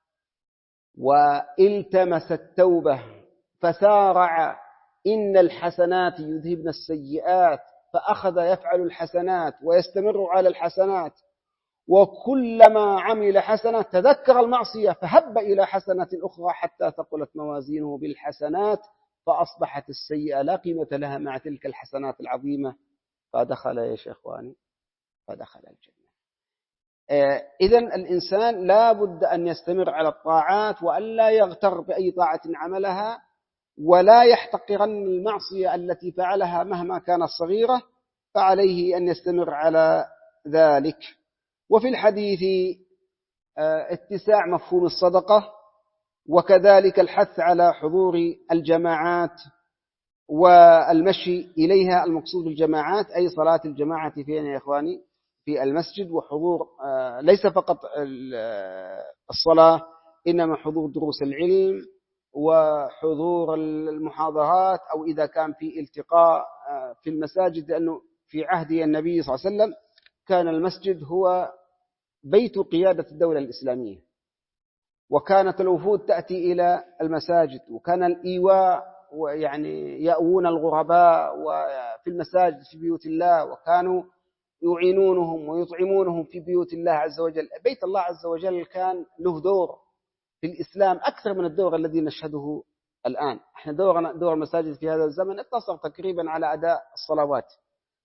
والتمس التوبة فسارع إن الحسنات يذهبن السيئات، فأخذ يفعل الحسنات ويستمر على الحسنات، وكلما عمل حسنة تذكر المعصية فهب إلى حسنة أخرى حتى ثقلت موازينه بالحسنات فأصبحت السيئة لا قيمة لها مع تلك الحسنات العظيمة، فدخل يا شيخواني فدخل الجنة. إذن الإنسان لا بد أن يستمر على الطاعات وأن لا يغتر بأي طاعة عملها، ولا يحتقرن المعصية التي فعلها مهما كانت صغيرة، فعليه أن يستمر على ذلك. وفي الحديث اتساع مفهوم الصدقة، وكذلك الحث على حضور الجماعات والمشي إليها. المقصود الجماعات أي صلاة الجماعة فين يا إخواني؟ في المسجد، وحضور ليس فقط الصلاة إنما حضور دروس العلم وحضور المحاضرات، أو إذا كان في التقاء في المساجد، لأنه في عهد النبي صلى الله عليه وسلم كان المسجد هو بيت قيادة الدولة الإسلامية، وكانت الوفود تأتي إلى المساجد، وكان الإيواء ويعني يأوون الغرباء وفي المساجد في بيوت الله، وكانوا يعينونهم ويطعمونهم في بيوت الله عز وجل. بيت الله عز وجل كان له دور في الإسلام أكثر من الدور الذي نشهده الآن. احنا دورنا دور المساجد في هذا الزمن اقتصر تقريبا على أداء الصلوات،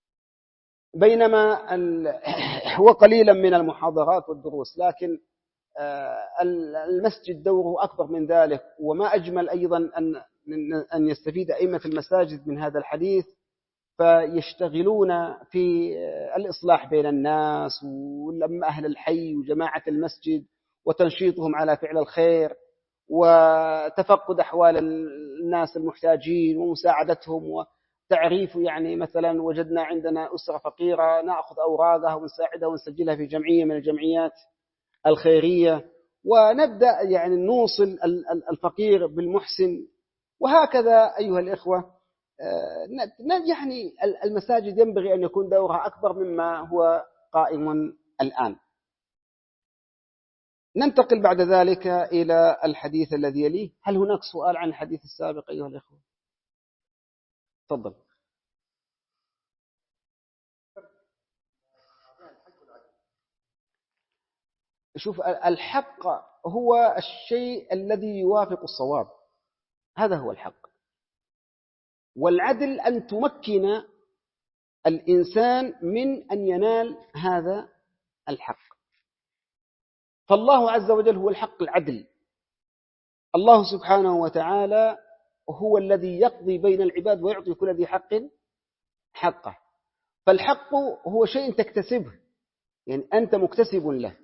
بينما هو قليلا من المحاضرات والدروس، لكن المسجد دوره أكبر من ذلك. وما أجمل أيضا أن أن يستفيد أئمة المساجد من هذا الحديث، فيشتغلون في الإصلاح بين الناس ولما أهل الحي وجماعة المسجد وتنشيطهم على فعل الخير وتفقد أحوال الناس المحتاجين ومساعدتهم وتعريف. يعني مثلا وجدنا عندنا أسرة فقيرة، نأخذ أوراقها ونساعدها ونسجلها في جمعية من الجمعيات الخيرية، ونبدأ يعني نوصل الفقير بالمحسن. وهكذا أيها الإخوة، يعني المساجد ينبغي أن يكون دورها أكبر مما هو قائم الآن. ننتقل بعد ذلك إلى الحديث الذي يليه. هل هناك سؤال عن الحديث السابق أيها الإخوة؟ تفضل. شوف، الحق هو الشيء الذي يوافق الصواب، هذا هو الحق. والعدل أن تمكن الإنسان من أن ينال هذا الحق. فالله عز وجل هو الحق العدل. الله سبحانه وتعالى هو الذي يقضي بين العباد ويعطي كل ذي حق حقه. فالحق هو شيء تكتسبه، يعني أنت مكتسب له.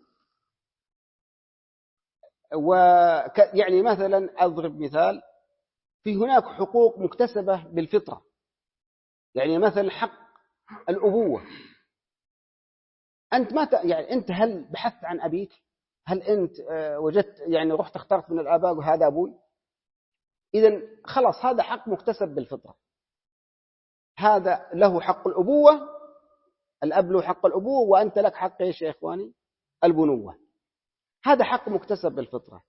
ويعني مثلا أضرب مثال، في هناك حقوق مكتسبة بالفطرة. يعني مثلا حق الأبوة، أنت ما ت... يعني أنت هل بحثت عن أبيك؟ هل أنت وجدت يعني رحت اخترت من الآباء وهذا أبوي؟ إذن خلاص هذا حق مكتسب بالفطرة. هذا له حق الأبوة، الأب له حق الأبوة، وأنت لك حق إيش يا إخواني؟ البنوة. هذا حق مكتسب بالفطرة.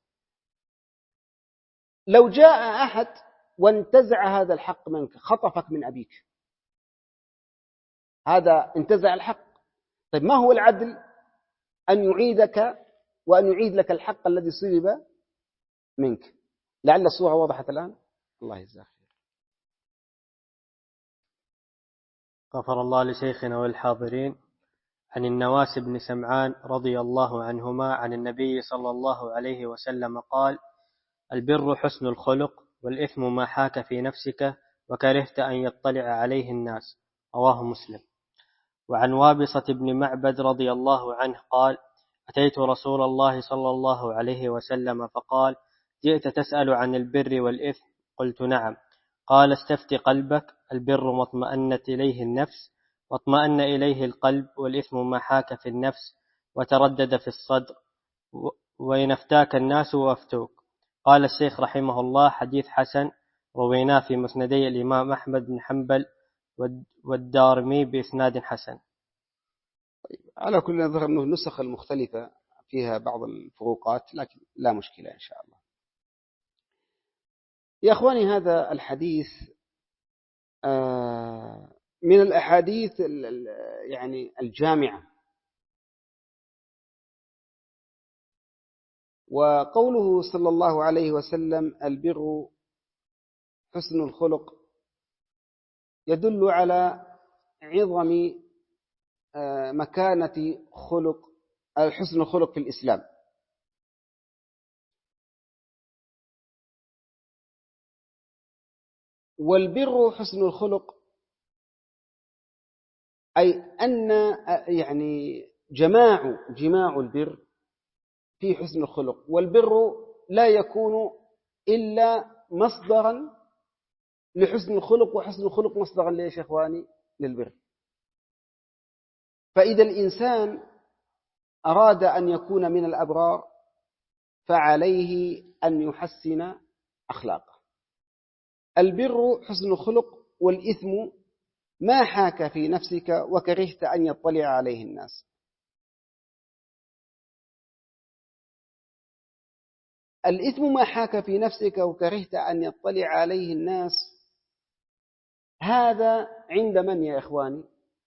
لو جاء أحد وانتزع هذا الحق منك، خطفك من أبيك، هذا انتزع الحق. طيب ما هو العدل؟ أن يعيدك وأن يعيد لك الحق الذي سلب منك. لعل الصورة وضحت الآن. الله يجزاك خير. غفر الله لشيخنا والحاضرين. عن النواس بن سمعان رضي الله عنهما عن النبي صلى الله عليه وسلم قال: البر حسن الخلق، والإثم ما حاك في نفسك وكرهت أن يطلع عليه الناس. رواه مسلم. وعن وابصة بن معبد رضي الله عنه قال: أتيت رسول الله صلى الله عليه وسلم فقال: جئت تسأل عن البر والإثم؟ قلت: نعم. قال: استفت قلبك، البر ما اطمأنت إليه النفس واطمأن إليه القلب، والإثم ما حاك في النفس وتردد في الصدر، وإن افتاك الناس وافتوك. قال الشيخ رحمه الله: حديث حسن، رويناه في مسندي الإمام أحمد بن حنبل والدارمي بإسناد حسن. على كل نظر أنه النسخ المختلفة فيها بعض الفروقات، لكن لا مشكلة إن شاء الله. يا أخواني، هذا الحديث من الأحاديث يعني الجامعة. وقوله صلى الله عليه وسلم: البر حسن الخلق، يدل على عظم مكانة خلق حسن الخلق في الإسلام. والبر حسن الخلق أي أن يعني جماع جماع البر في حسن الخلق. والبر لا يكون إلا مصدرا لحسن الخلق، وحسن الخلق مصدرا ليش يا إخواني؟ للبر. فإذا الإنسان أراد أن يكون من الأبرار فعليه أن يحسن أخلاقه. البر حسن الخلق، والإثم ما حاك في نفسك وكرهت أن يطلع عليه الناس. الإثم ما حاك في نفسك وكرهت أن يطلع عليه الناس، هذا عند من يا إخواني؟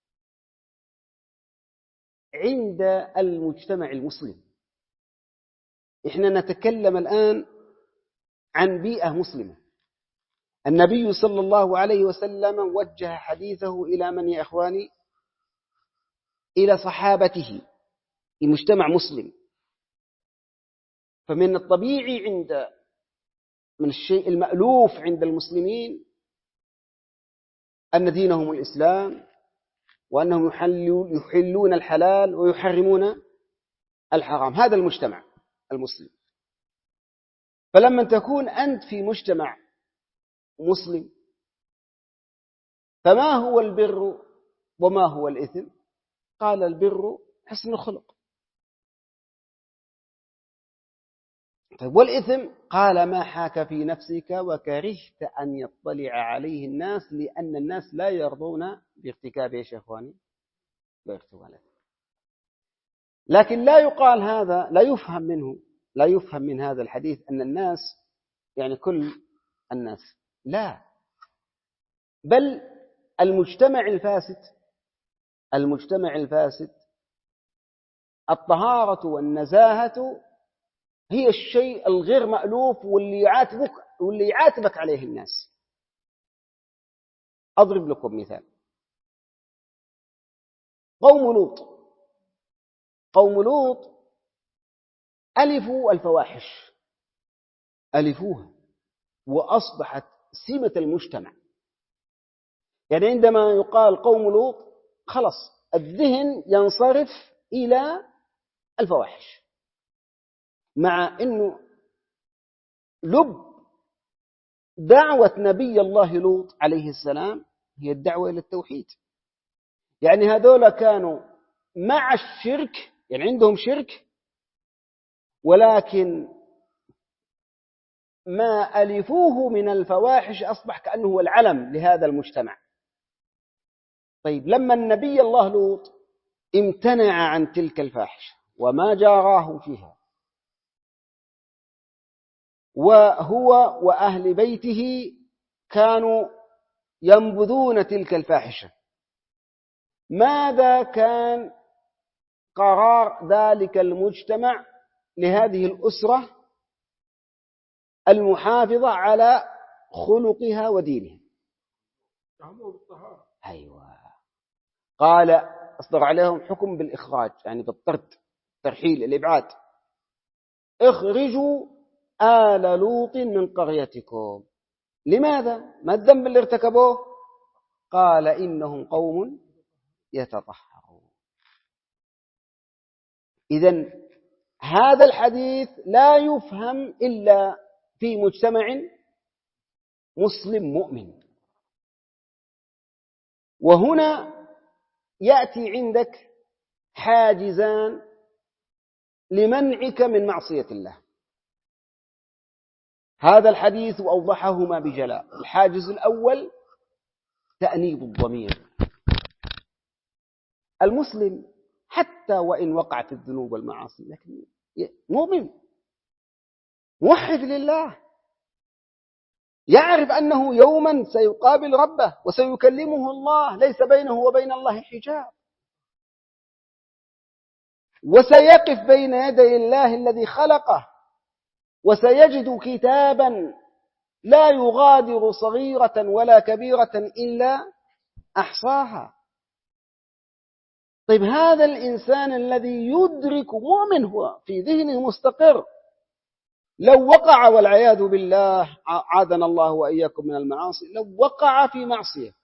عند المجتمع المسلم. إحنا نتكلم الآن عن بيئة مسلمة. النبي صلى الله عليه وسلم وجه حديثه إلى من يا إخواني؟ إلى صحابته في مجتمع مسلم، فمن الطبيعي عند من الشيء المألوف عند المسلمين أن دينهم الإسلام، وأنهم يحلون الحلال ويحرمون الحرام. هذا المجتمع المسلم. فلما تكون أنت في مجتمع مسلم، فما هو البر وما هو الإثم؟ قال البر حسن الخلق. طيب والإثم؟ قال ما حاك في نفسك وكرهت أن يطلع عليه الناس، لأن الناس لا يرضون بارتكاب يا شيخواني بارتكاب. لكن لا يقال هذا، لا يفهم منه لا يفهم من هذا الحديث أن الناس يعني كل الناس، لا، بل المجتمع الفاسد المجتمع الفاسد الطهارة والنزاهة هي الشيء الغير مألوف واللي يعاتبك واللي يعاتبك عليه الناس. أضرب لكم مثال. قوم لوط قوم لوط ألفوا الفواحش، ألفوها وأصبحت سمة المجتمع. يعني عندما يقال قوم لوط خلص الذهن ينصرف إلى الفواحش، مع أنه لب دعوة نبي الله لوط عليه السلام هي الدعوة إلى التوحيد. يعني هذول كانوا مع الشرك، يعني عندهم شرك، ولكن ما ألفوه من الفواحش أصبح كأنه هو العلم لهذا المجتمع. طيب لما النبي الله لوط امتنع عن تلك الفاحشة وما جاراه فيها، وهو وأهل بيته كانوا ينبذون تلك الفاحشة، ماذا كان قرار ذلك المجتمع لهذه الأسرة المحافظة على خلقها ودينها؟ أيوة. قال أصدر عليهم حكم بالإخراج، يعني بالطرد، ترحيل، الإبعاد. اخرجوا آل لوط من قريتكم. لماذا؟ ما الذنب اللي ارتكبوه؟ قال إنهم قوم يتطهرون. إذن هذا الحديث لا يفهم إلا في مجتمع مسلم مؤمن. وهنا يأتي عندك حاجزان لمنعك من معصية الله. هذا الحديث أوضحهما بجلاء. الحاجز الأول تأنيب الضمير. المسلم حتى وإن وقع في الذنوب والمعاصي لكن مؤمن موحد لله، يعرف أنه يوما سيقابل ربه وسيكلمه الله، ليس بينه وبين الله حجاب، وسيقف بين يدي الله الذي خلقه، وسيجد كتابا لا يغادر صغيرة ولا كبيرة إلا أحصاها. طيب هذا الإنسان الذي يدرك مؤمن، هو في ذهنه مستقر، لو وقع والعياذ بالله عاذنا الله وإياكم من المعاصي، لو وقع في معصية،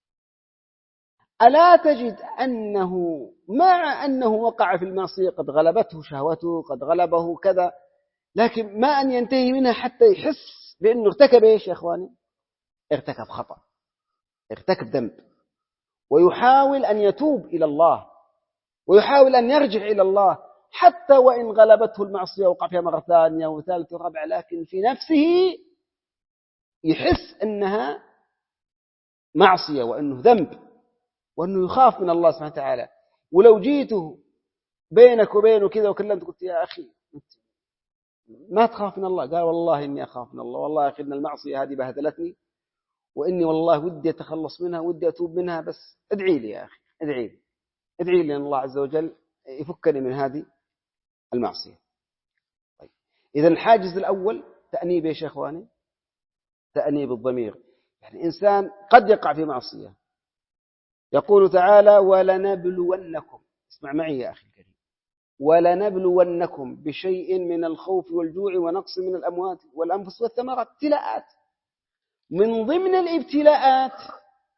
ألا تجد أنه مع أنه وقع في المعصية قد غلبته شهوته، قد غلبه كذا، لكن ما أن ينتهي منها حتى يحس بأنه ارتكب إيش يا أخواني؟ ارتكب خطأ، ارتكب ذنب، ويحاول أن يتوب إلى الله، ويحاول أن يرجع إلى الله، حتى وإن غلبته المعصية وقع فيها مرة ثانية وثالثة ورابعة، لكن في نفسه يحس أنها معصية وأنه ذنب، وأنه يخاف من الله سبحانه وتعالى. ولو جيته بينك وبينه كذا وكلمت قلت يا أخي ما تخاف من الله؟ قال والله إني أخاف من الله، والله يا أخي إن المعصية هذه بهدلتني، وإني والله ودي أتخلص منها، ودي أتوب منها، بس ادعي لي يا أخي، ادعي لي ادعي لي أن الله عز وجل يفكني من هذه المعصية. طيب إذا الحاجز الأول تأنيب يا شيخواني، تأنيب الضمير. يعني إنسان قد يقع في معصية، يقول تعالى ولنبلونكم، اسمع معي يا أخي الكريم. ولنبلونكم بشيء من الخوف والجوع ونقص من الأموال والأنفس والثمرات. ابتلاءات. من ضمن الابتلاءات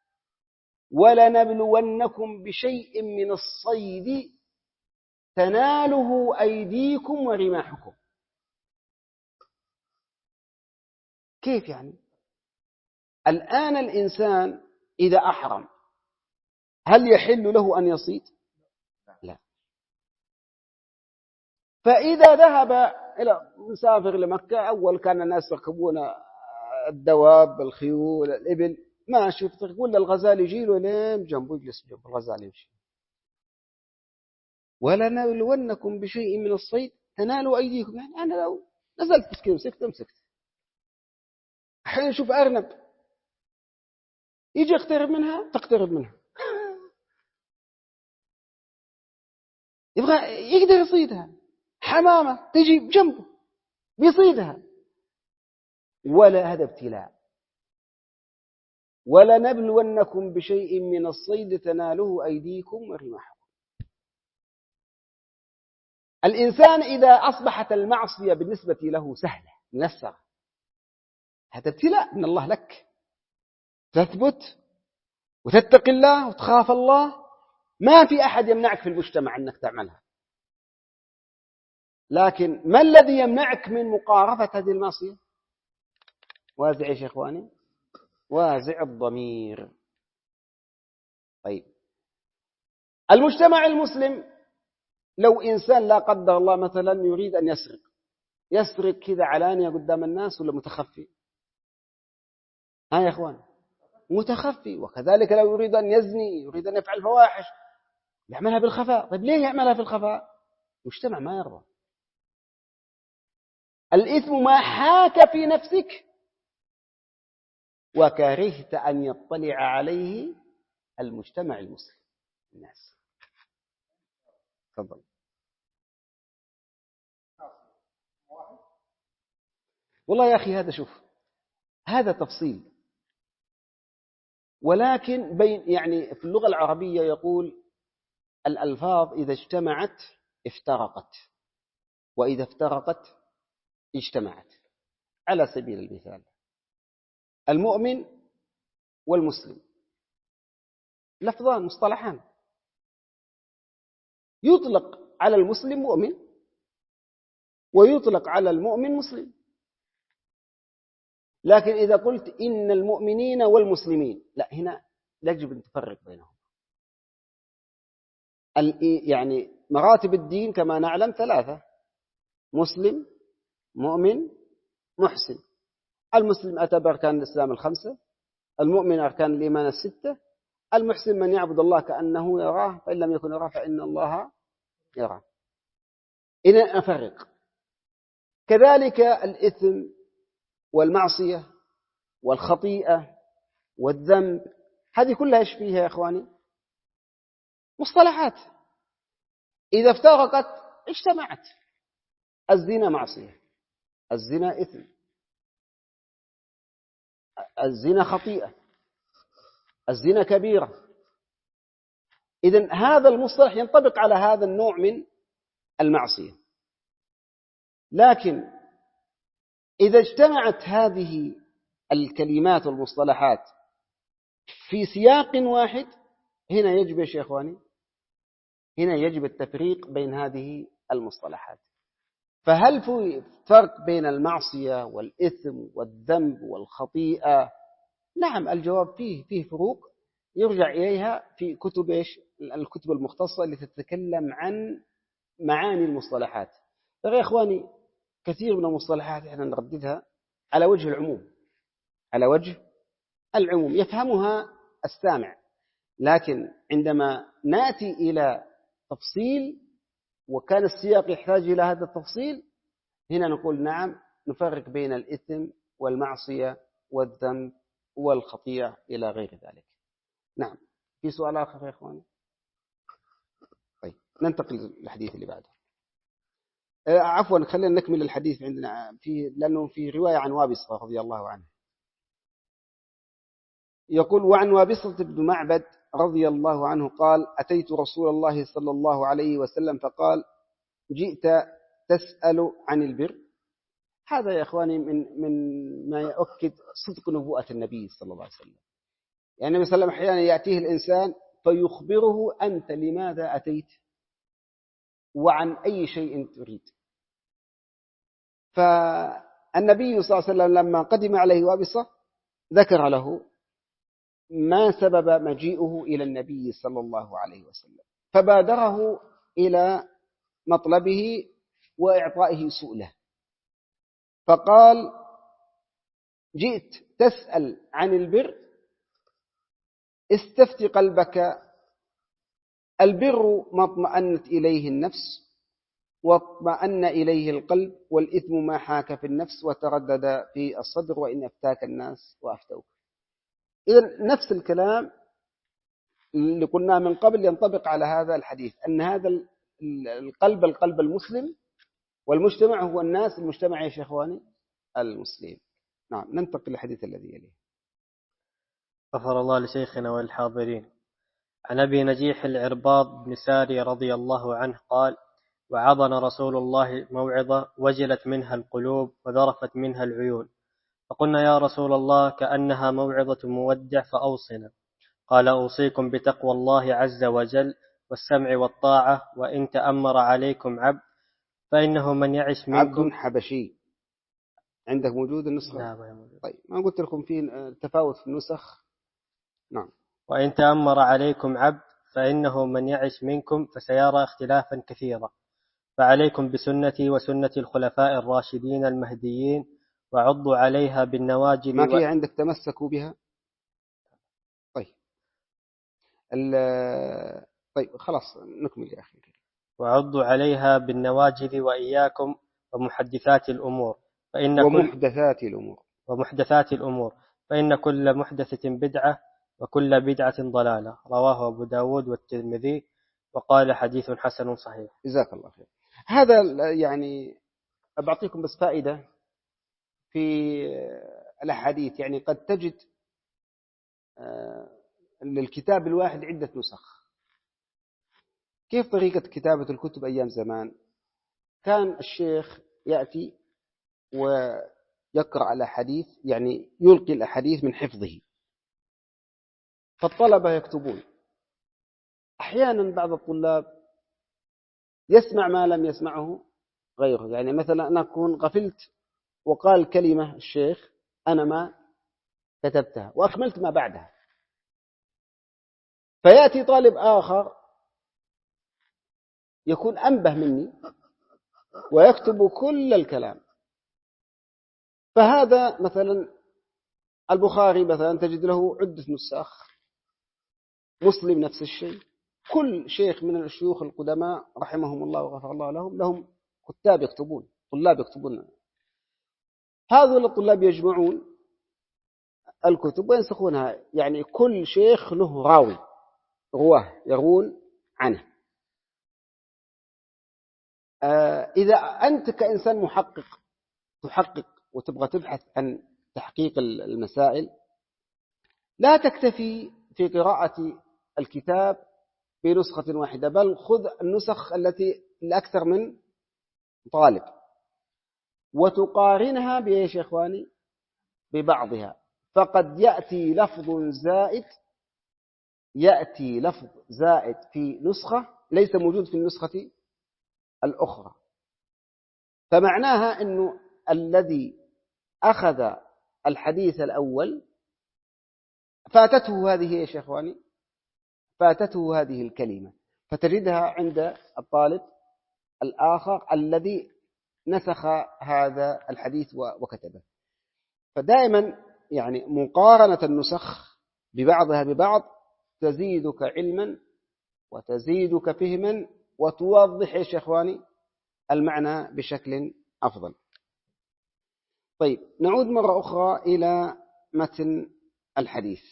ولنبلونكم بشيء من الصيد تناله أيديكم ورماحكم. كيف يعني؟ الآن الإنسان إذا أحرم هل يحل له أن يصيد؟ لا. فإذا ذهب إلى مسافر لمكة، أول كان الناس يركبون الدواب، الخيول، الإبل، ماشي، تقول للغزال يجي له لين جنبه، يجلس جنب الغزال يمشي. ولنبلونكم بشيء من الصيد تنالوا أيديكم. يعني أنا لو نزلت مسكين مسكت مسكت أحيانا نشوف أرنب يجي يقترب منها تقترب منها، يبغى يقدر يصيدها. حمامة تجي بجنبه بيصيدها. ولا هذا ابتلاء. ولنبلونكم بشيء من الصيد تناله أيديكم ورماحكم. الإنسان إذا أصبحت المعصية بالنسبة له سهلة ميسرة، هذا ابتلاء من الله لك. تثبت وتتقي الله وتخاف الله، ما في أحد يمنعك في المجتمع أنك تعملها. لكن ما الذي يمنعك من مقارفة هذه المعصية؟ وازع يا إخواني، وازع الضمير. طيب، المجتمع المسلم لو إنسان لا قدر الله مثلا يريد أن يسرق، يسرق كذا علانية قدام الناس ولا متخفي؟ ها يا إخوان، متخفي. وكذلك لو يريد أن يزني، يريد أن يفعل فواحش، يعملها بالخفاء. طيب ليه يعملها في الخفاء؟ المجتمع ما يرضى. الإثم ما حاك في نفسك وكرهت أن يطلع عليه المجتمع المسلم، الناس. تفضل. والله يا أخي هذا، شوف، هذا تفصيل، ولكن بين يعني في اللغة العربية يقول الألفاظ إذا اجتمعت افترقت، وإذا افترقت اجتمعت. على سبيل المثال، المؤمن والمسلم لفظان مصطلحان. يطلق على المسلم مؤمن، ويطلق على المؤمن مسلم. لكن إذا قلت إن المؤمنين والمسلمين، لا، هنا يجب أن تفرق بينهم. يعني مراتب الدين كما نعلم ثلاثة: مسلم، مؤمن، محسن. المسلم أتى بأركان الإسلام الخمسة، المؤمن أركان الإيمان الستة، المحسن من يعبد الله كأنه يراه، فإن لم يكن يراه فإن الله يراه. إذن أفرق. كذلك الإثم والمعصية والخطيئة والذنب، هذه كلها ايش فيها يا إخواني؟ مصطلحات. إذا افترقت اجتمعت. الزنا معصية، الزنا إثم، الزنا خطيئة، الزنا كبيرة. إذن هذا المصطلح ينطبق على هذا النوع من المعصية. لكن إذا اجتمعت هذه الكلمات والمصطلحات في سياق واحد، هنا يجب يا إخواني، هنا يجب التفريق بين هذه المصطلحات. فهل في فرق بين المعصية والإثم والذنب والخطيئة؟ نعم، الجواب فيه فيه فروق يرجع إليها في كتب إيش؟ الكتب المختصة اللي تتكلم عن معاني المصطلحات. ترى يا إخواني كثير من المصطلحات احنا نرددها على وجه العموم، على وجه العموم يفهمها السامع، لكن عندما نأتي إلى تفصيل وكان السياق يحتاج إلى هذا التفصيل، هنا نقول نعم نفرق بين الإثم والمعصية والذنب والخطيئة إلى غير ذلك. نعم. في سؤال آخر يا إخواني؟ طيب ننتقل للحديث اللي بعده. عفوا، خلينا نكمل الحديث عندنا في، لأنه في رواية عن وابصة رضي الله عنه. يقول: وعن وابصة بن معبد رضي الله عنه قال أتيت رسول الله صلى الله عليه وسلم فقال جئت تسأل عن البر. هذا يا إخواني من من ما يؤكد صدق نبوءة النبي صلى الله عليه وسلم. يعني النبي صلى الله عليه وسلم أحيانا يأتيه الإنسان فيخبره أنت لماذا أتيت وعن أي شيء تريد. فالنبي صلى الله عليه وسلم لما قدم عليه وابصة ذكر له ما سبب مجيئه إلى النبي صلى الله عليه وسلم، فبادره إلى مطلبه وإعطائه سؤله، فقال جئت تسأل عن البر استفت قلبك. البر ما اطمأنت إليه النفس واطمأن إليه القلب، والإثم ما حاك في النفس وتردد في الصدر وإن أفتاك الناس وأفتوك. إذن نفس الكلام اللي قلنا من قبل ينطبق على هذا الحديث، أن هذا القلب القلب المسلم، والمجتمع هو الناس، المجتمع يا شيخواني المسلم. نعم، ننتقل للحديث الذي يليه. غفر الله لشيخنا والحاضرين. عن أبي نجيح العرباض بن ساري رضي الله عنه قال: وعظنا رسول الله موعظة وجلت منها القلوب وذرفت منها العيون، فقلنا يا رسول الله كأنها موعظة مودع فأوصنا. قال: أوصيكم بتقوى الله عز وجل والسمع والطاعة، وإن تأمر عليكم عبد فإنه من يعش منكم. عبد حبشي عندك موجود النسخة؟ لا ما موجود. طيب، ما قلت لكم في تفاوت في النسخ. نعم. وإن تأمر عليكم عبد فإنه من يعش منكم فسيرى اختلافا كثيرا، فعليكم بسنتي وسنة الخلفاء الراشدين المهديين، وعضوا عليها بالنواجذ. ما في عندك تمسكوا بها؟ طيب طيب خلاص نكمل يا أخي. وعضوا عليها بالنواجذ وإياكم ومحدثات الأمور، فإن ومحدثات كل الأمور ومحدثات الأمور فإن كل محدثة بدعة وكل بدعة ضلالة. رواه أبو داود والترمذي وقال حديث حسن صحيح. جزاك الله خير. هذا يعني أبعطيكم بس فائدة في الأحاديث. يعني قد تجد للكتاب الواحد عدة نسخ. كيف طريقة كتابة الكتب أيام زمان؟ كان الشيخ يأتي ويقرأ الأحاديث، يعني يلقي الأحاديث من حفظه، فالطلبة يكتبون. أحيانا بعض الطلاب يسمع ما لم يسمعه غيره. يعني مثلا أنا أكون غفلت وقال كلمة الشيخ أنا ما كتبتها وأكملت ما بعدها، فيأتي طالب آخر يكون أنبه مني ويكتب كل الكلام. فهذا مثلا البخاري مثلا تجد له عدة نسخ، مسلم نفس الشيء. كل شيخ من الشيوخ القدماء رحمهم الله وغفر الله لهم لهم كتاب يكتبون، طلاب يكتبون. هذول الطلاب يجمعون الكتب وينسخونها. يعني كل شيخ له راوي، رواه يروون عنه. آه إذا أنت كإنسان محقق تحقق وتبغى تبحث عن تحقيق المسائل، لا تكتفي في قراءة الكتاب بنسخة واحدة، بل خذ النسخ التي لأكثر من طالب وتقارنها بإيش يا إخواني؟ ببعضها. فقد يأتي لفظ زائد يأتي لفظ زائد في نسخة ليس موجود في النسخة الأخرى، فمعناها أنه الذي أخذ الحديث الأول فاتته هذه يا إخواني فاتته هذه الكلمة، فتجدها عند الطالب الآخر الذي نسخ هذا الحديث وكتبه. فدائما يعني مقارنة النسخ ببعضها ببعض تزيدك علما وتزيدك فهما وتوضح يا إخواني المعنى بشكل أفضل. طيب، نعود مرة أخرى إلى متن الحديث.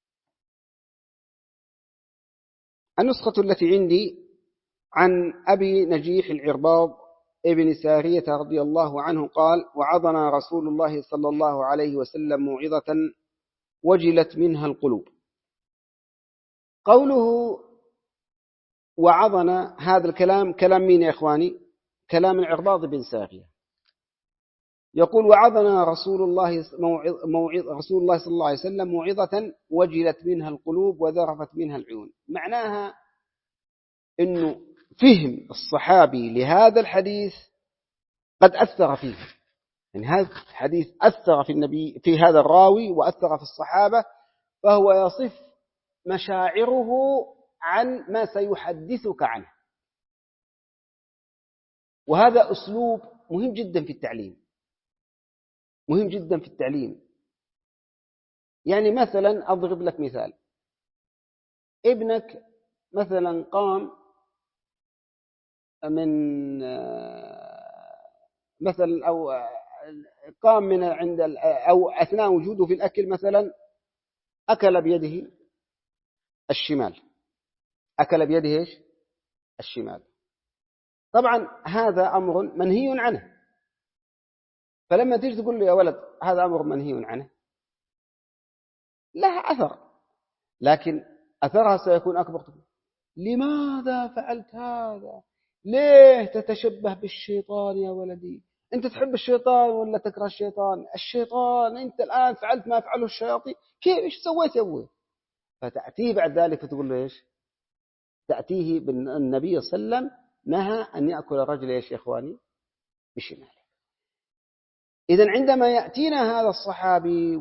النسخة التي عندي عن أبي نجيح العرباض ابن سارية رضي الله عنه قال: وعظنا رسول الله صلى الله عليه وسلم موعظة وجلت منها القلوب. قوله وعظنا، هذا الكلام كلام مين يا إخواني؟ كلام العرباض بن سارية. يقول وعظنا رسول الله موعظ رسول الله صلى الله عليه وسلم موعظة وجلت منها القلوب وذرفت منها العيون. معناها إنه فهم الصحابي لهذا الحديث قد أثر فيه، يعني هذا الحديث أثر في النبي في هذا الراوي وأثر في الصحابة، فهو يصف مشاعره عن ما سيحدثك عنه. وهذا أسلوب مهم جدا في التعليم، مهم جدا في التعليم. يعني مثلا أضرب لك مثال، ابنك مثلا قام من مثلا أو قام من عند أو أثناء وجوده في الأكل مثلا أكل بيده الشمال، أكل بيده إيش؟ الشمال. طبعا هذا أمر منهي عنه، فلما تيجي تقول له يا ولد هذا أمر منهي عنه لها أثر، لكن أثرها سيكون أكبر. لماذا فعلت هذا؟ ليه تتشبه بالشيطان يا ولدي؟ أنت تحب الشيطان ولا تكره الشيطان؟ الشيطان أنت الآن فعلت ما فعله الشياطين، كيف إيش سويت يا أبوي؟ فتأتيه بعد ذلك فتقول له إيش؟ تأتيه بالنبي صلى الله عليه وسلم نهى أن يأكل الرجل إيش يا إخواني؟ بشماله. إذن عندما يأتينا هذا الصحابي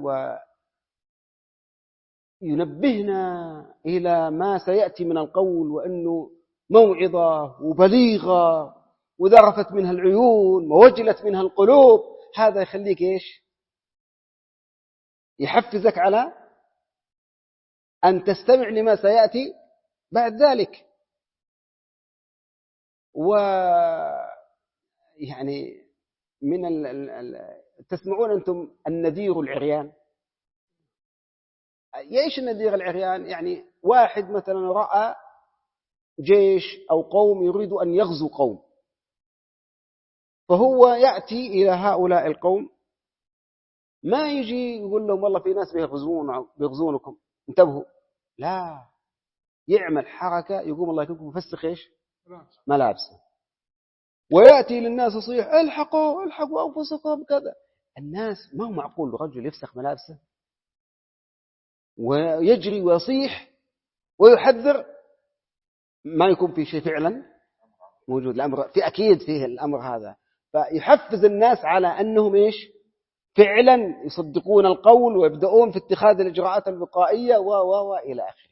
وينبهنا إلى ما سيأتي من القول وأنه موعظة وبليغة وذرفت منها العيون ووجلت منها القلوب، هذا يخليك إيش؟ يحفزك على أن تستمع لما سيأتي بعد ذلك. و يعني من ال ال تسمعون أنتم النذير العريان؟ ايش النذير العريان؟ يعني واحد مثلا رأى جيش أو قوم يريد أن يغزو قوم، فهو يأتي إلى هؤلاء القوم، ما يجي يقول لهم والله في ناس بيغزون بيغزونكم انتبهوا، لا، يعمل حركة يقوم الله يكرمكم يفسخ إيش؟ ملابسه، ويأتي للناس يصيح الحقوا الحقوا أنفسكم كذا. الناس ما هو معقول رجل يفسخ ملابسه ويجري ويصيح ويحذر ما يكون في شيء فعلا موجود. الأمر في أكيد فيه الأمر هذا، فيحفز الناس على أنهم إيش؟ فعلا يصدقون القول ويبدأون في اتخاذ الإجراءات الوقائية و و و إلى آخره.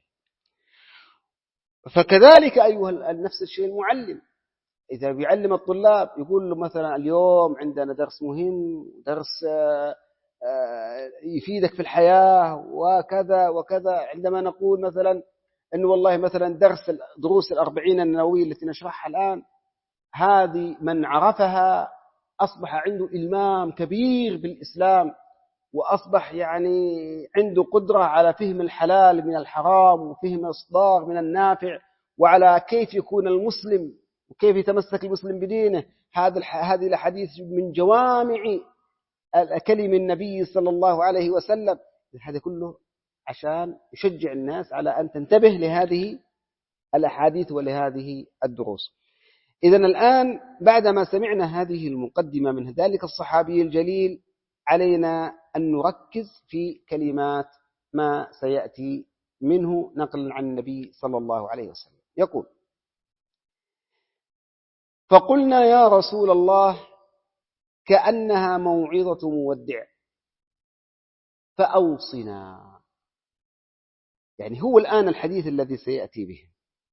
فكذلك أيها نفس الشيء المعلم إذا بيعلم الطلاب يقول له مثلا اليوم عندنا درس مهم، درس يفيدك في الحياة وكذا وكذا. عندما نقول مثلا أنه والله مثلا درس دروس الأربعين النووية التي نشرحها الآن، هذه من عرفها أصبح عنده إلمام كبير بالإسلام، وأصبح يعني عنده قدرة على فهم الحلال من الحرام وفهم الإصدار من النافع، وعلى كيف يكون المسلم وكيف يتمسك المسلم بدينه. هذا هذه الحديث من جوامع كلم النبي صلى الله عليه وسلم. هذا كله عشان يشجع الناس على أن تنتبه لهذه الأحاديث ولهذه الدروس. إذن الآن بعدما سمعنا هذه المقدمة من ذلك الصحابي الجليل، علينا أن نركز في كلمات ما سيأتي منه نقلا عن النبي صلى الله عليه وسلم. يقول: فقلنا يا رسول الله كأنها موعظة مودع فأوصنا. يعني هو الآن الحديث الذي سيأتي به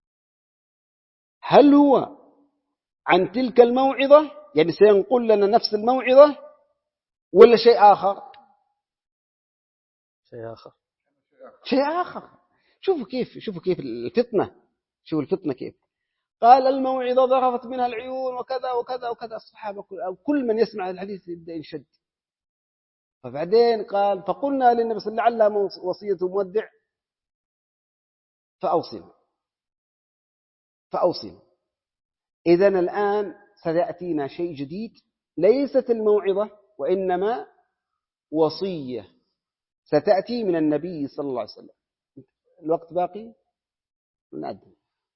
هل هو عن تلك الموعظة، يعني سينقل لنا نفس الموعظة، ولا شيء آخر؟ شيء آخر شيء آخر. شوفوا كيف شوفوا كيف الفتنة، شوفوا الفتنة كيف. قال الموعظة ذرفت منها العيون وكذا وكذا وكذا. الصحابة أو كل من يسمع الحديث يبدأ ينشد. فبعدين قال: فقلنا للنبي صلى الله عليه وسلم لعلها وصية مودع فأوصنا فأوصنا. إذن الآن سيأتينا شيء جديد، ليست الموعظة وإنما وصية ستأتي من النبي صلى الله عليه وسلم. الوقت باقي؟ نأذن.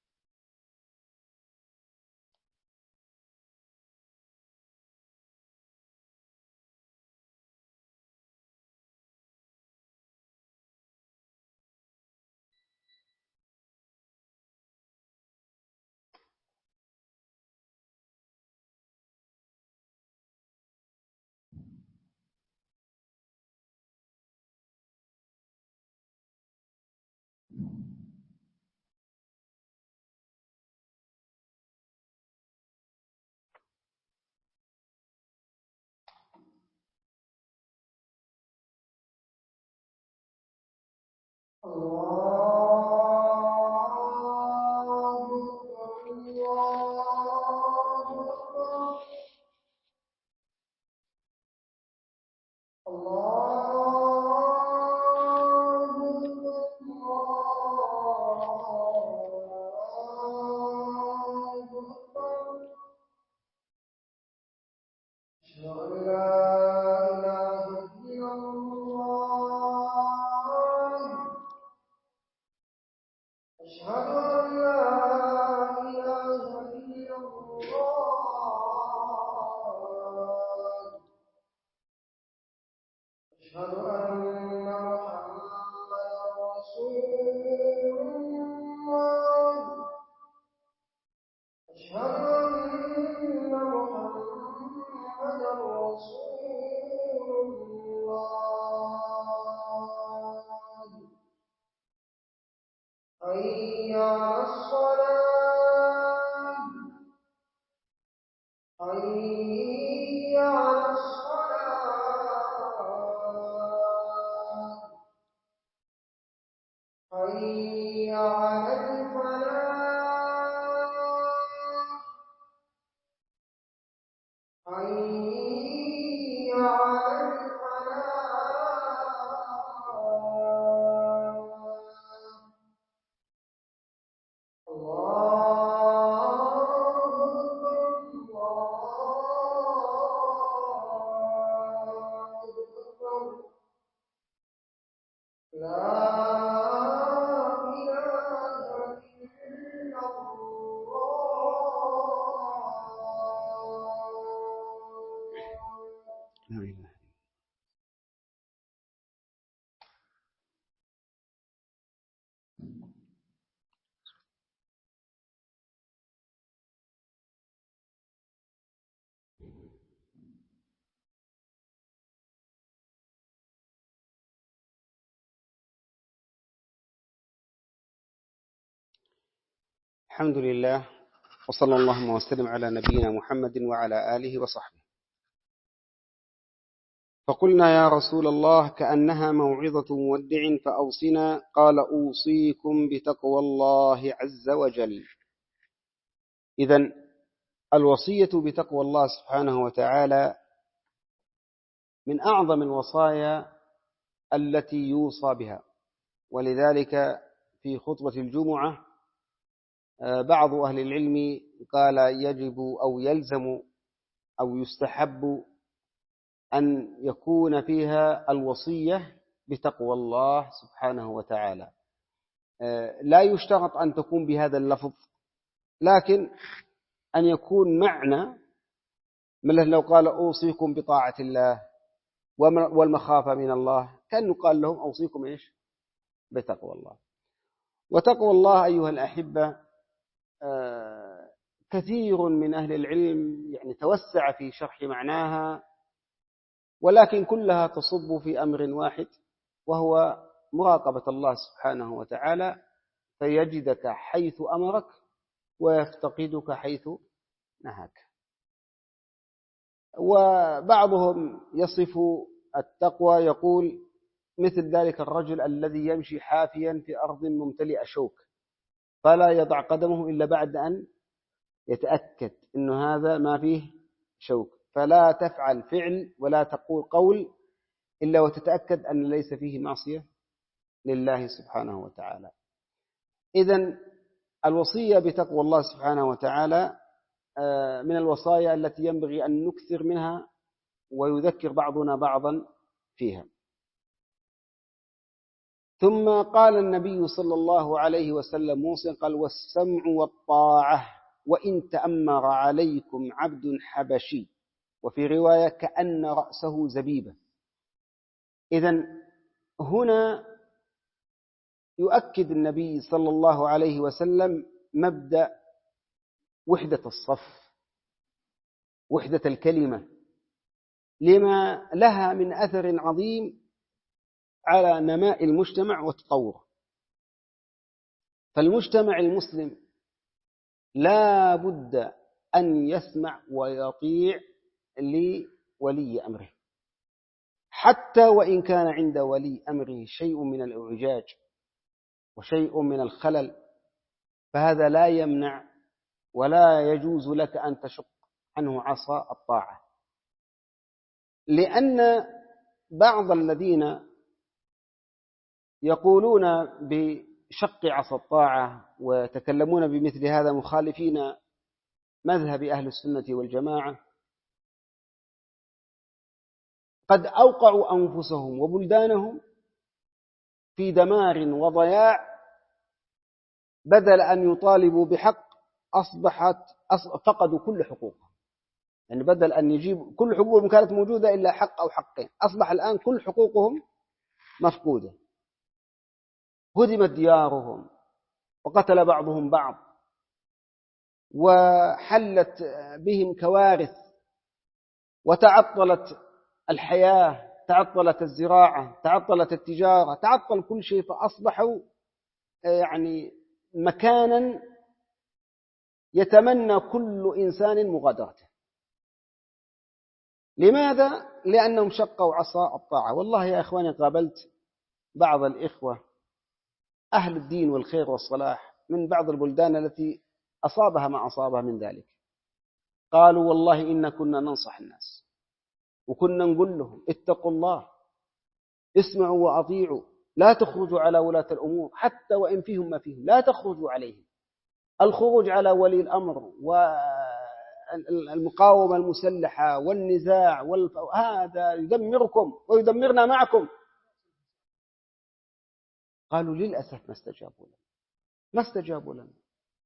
الحمد لله، وصلى اللهم وسلم على نبينا محمد وعلى آله وصحبه. فقلنا يا رسول الله كأنها موعظة مودع فأوصنا، قال أوصيكم بتقوى الله عز وجل. إذن الوصية بتقوى الله سبحانه وتعالى من أعظم الوصايا التي يوصى بها، ولذلك في خطبة الجمعة بعض أهل العلم قال يجب أو يلزم أو يستحب أن يكون فيها الوصية بتقوى الله سبحانه وتعالى. لا يشترط أن تكون بهذا اللفظ، لكن أن يكون معنى، مثل لو قال أوصيكم بطاعة الله والمخافة من الله، كان يقال لهم أوصيكم إيش؟ بتقوى الله. وتقوى الله أيها الأحبة كثير من أهل العلم يعني توسع في شرح معناها، ولكن كلها تصب في أمر واحد، وهو مراقبة الله سبحانه وتعالى، فيجدك حيث أمرك ويفتقدك حيث نهاك. وبعضهم يصف التقوى يقول مثل ذلك الرجل الذي يمشي حافيا في أرض ممتلئة شوك، فلا يضع قدمه إلا بعد أن يتأكد أنه هذا ما فيه شوك، فلا تفعل فعل ولا تقول قول إلا وتتأكد أن ليس فيه معصية لله سبحانه وتعالى. إذن الوصية بتقوى الله سبحانه وتعالى من الوصايا التي ينبغي أن نكثر منها ويذكر بعضنا بعضا فيها. ثم قال النبي صلى الله عليه وسلم موصيا قال: والسمع والطاعة وإن تأمر عليكم عبد حبشي، وفي رواية كأن رأسه زبيبة. إذن هنا يؤكد النبي صلى الله عليه وسلم مبدأ وحدة الصف، وحدة الكلمة، لما لها من أثر عظيم على نماء المجتمع وتطوره. فالمجتمع المسلم لا بد أن يسمع ويطيع لولي أمره، حتى وإن كان عند ولي أمره شيء من الإعوجاج وشيء من الخلل، فهذا لا يمنع ولا يجوز لك أن تشق عنه عصا الطاعة. لأن بعض الذين يقولون بشق عصا الطاعة ويتكلمون بمثل هذا مخالفين مذهب أهل السنة والجماعة قد أوقعوا أنفسهم وبلدانهم في دمار وضياع، بدل أن يطالبوا بحق أصبحت فقدوا كل حقوقهم. يعني بدل أن يجيب كل حقوقهم كانت موجودة إلا حق أو حقين، أصبح الآن كل حقوقهم مفقودة. هدمت ديارهم وقتل بعضهم بعض وحلت بهم كوارث وتعطلت الحياة، تعطلت الزراعة، تعطلت التجارة، تعطل كل شيء، فأصبحوا يعني مكانا يتمنى كل إنسان مغادرته. لماذا؟ لأنهم شقوا عصا الطاعة. والله يا إخواني قابلت بعض الإخوة أهل الدين والخير والصلاح من بعض البلدان التي أصابها ما أصابها من ذلك، قالوا والله إن كنا ننصح الناس وكنا نقول لهم اتقوا الله، اسمعوا وأطيعوا، لا تخرجوا على ولاة الأمور حتى وإن فيهم ما فيهم، لا تخرجوا عليهم. الخروج على ولي الأمر والمقاومة المسلحة والنزاع والف... هذا يدمركم ويدمرنا معكم. قالوا للأسف ما استجابوا لنا، ما استجابوا لنا،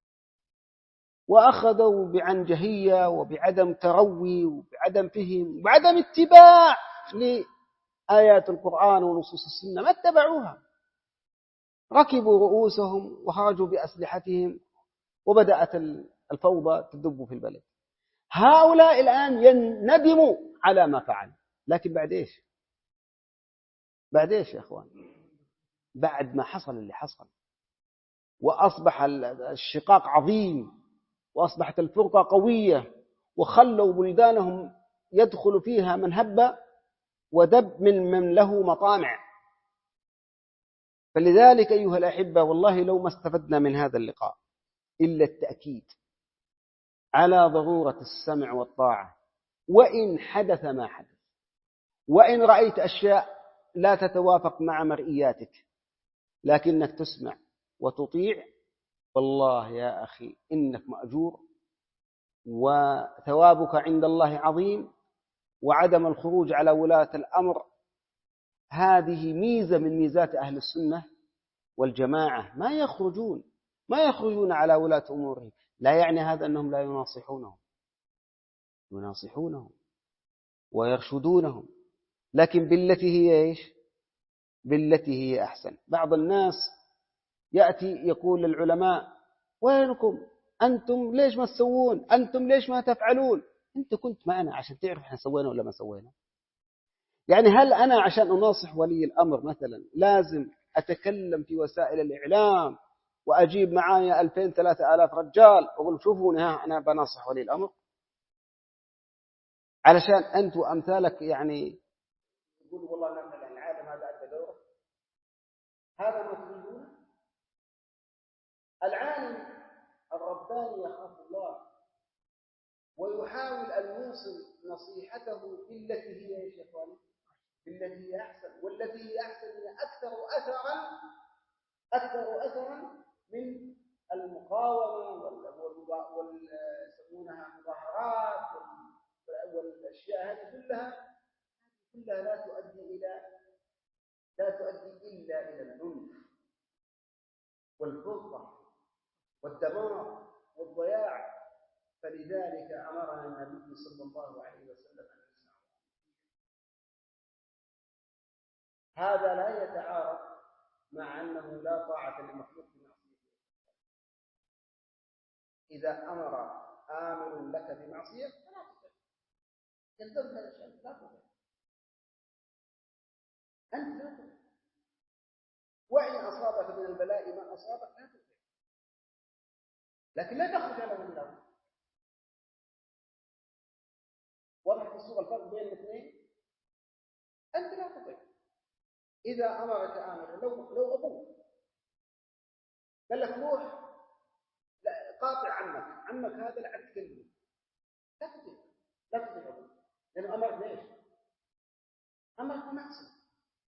وأخذوا بعنجهية وبعدم تروي وبعدم فهم وبعدم اتباع لآيات القرآن ونصوص السنة، ما اتبعوها، ركبوا رؤوسهم وخرجوا بأسلحتهم وبدأت الفوضى تدب في البلد. هؤلاء الآن يندموا على ما فعل، لكن بعد إيش؟ بعد إيش يا أخوان؟ بعد ما حصل اللي حصل وأصبح الشقاق عظيم وأصبحت الفرقة قوية وخلوا بلدانهم يدخل فيها من هب ودب من من له مطامع. فلذلك أيها الأحبة والله لو ما استفدنا من هذا اللقاء إلا التأكيد على ضرورة السمع والطاعة، وإن حدث ما حدث، وإن رأيت أشياء لا تتوافق مع مرئياتك، لكنك تسمع وتطيع، والله يا أخي إنك مأجور وثوابك عند الله عظيم. وعدم الخروج على ولاة الأمر هذه ميزة من ميزات أهل السنة والجماعة، ما يخرجون ما يخرجون على ولاة أمورهم. لا يعني هذا أنهم لا يناصحونهم، يناصحونهم ويرشدونهم، لكن بالتي هي إيش؟ بالتي هي أحسن. بعض الناس يأتي يقول للعلماء وينكم أنتم ليش ما تسوون، أنتم ليش ما تفعلون؟ أنت كنت معنا عشان تعرف إحنا سوينا ولا ما سوينا؟ يعني هل أنا عشان أناصح ولي الأمر مثلا لازم أتكلم في وسائل الإعلام وأجيب معايا ألفين ثلاثة آلاف رجال وأقول شوفوني ها أنا بناصح ولي الأمر، علشان أنت وأمثالك يعني يقولوا والله مثلا العالم هذا أدى دوره؟ هذا ما تريدون؟ العالم الرباني يخاف الله ويحاول أن يوصل نصيحته بالتي هي يا شيخواني بالتي هي أحسن، والتي هي أحسن هي أكثر أثرا أكثر أثرا من المقاومة ويسمونها مظاهرات والأشياء هذه كلها كلها لا تؤدي إلى لا تؤدي إلا إلى العنف والفرقة والدمار والضياع. فلذلك أمرنا النبي صلى الله عليه وسلم أن نسمع. هذا لا يتعارض مع أنه لا طاعة للمخلوق بمعصية. إذا أمر آمر لك بمعصية فلا تطع، يلزمك هذا الشيء، لا تطع، أنت لا تطع. وإن أصابك من البلاء ما أصابك لا تطع، لكن لا تخرج له من الأرض. واضح في الصورة الفرق بين الاثنين؟ أنت لا تطع. إذا أمرك آمر، لو لو أبوك قال لك روح لا قاطع عمك، عمك هذا لا تكلمه، لا تطع، لا تطع أبوك، لأنه أمرك ليش؟ أمرك بمعصية،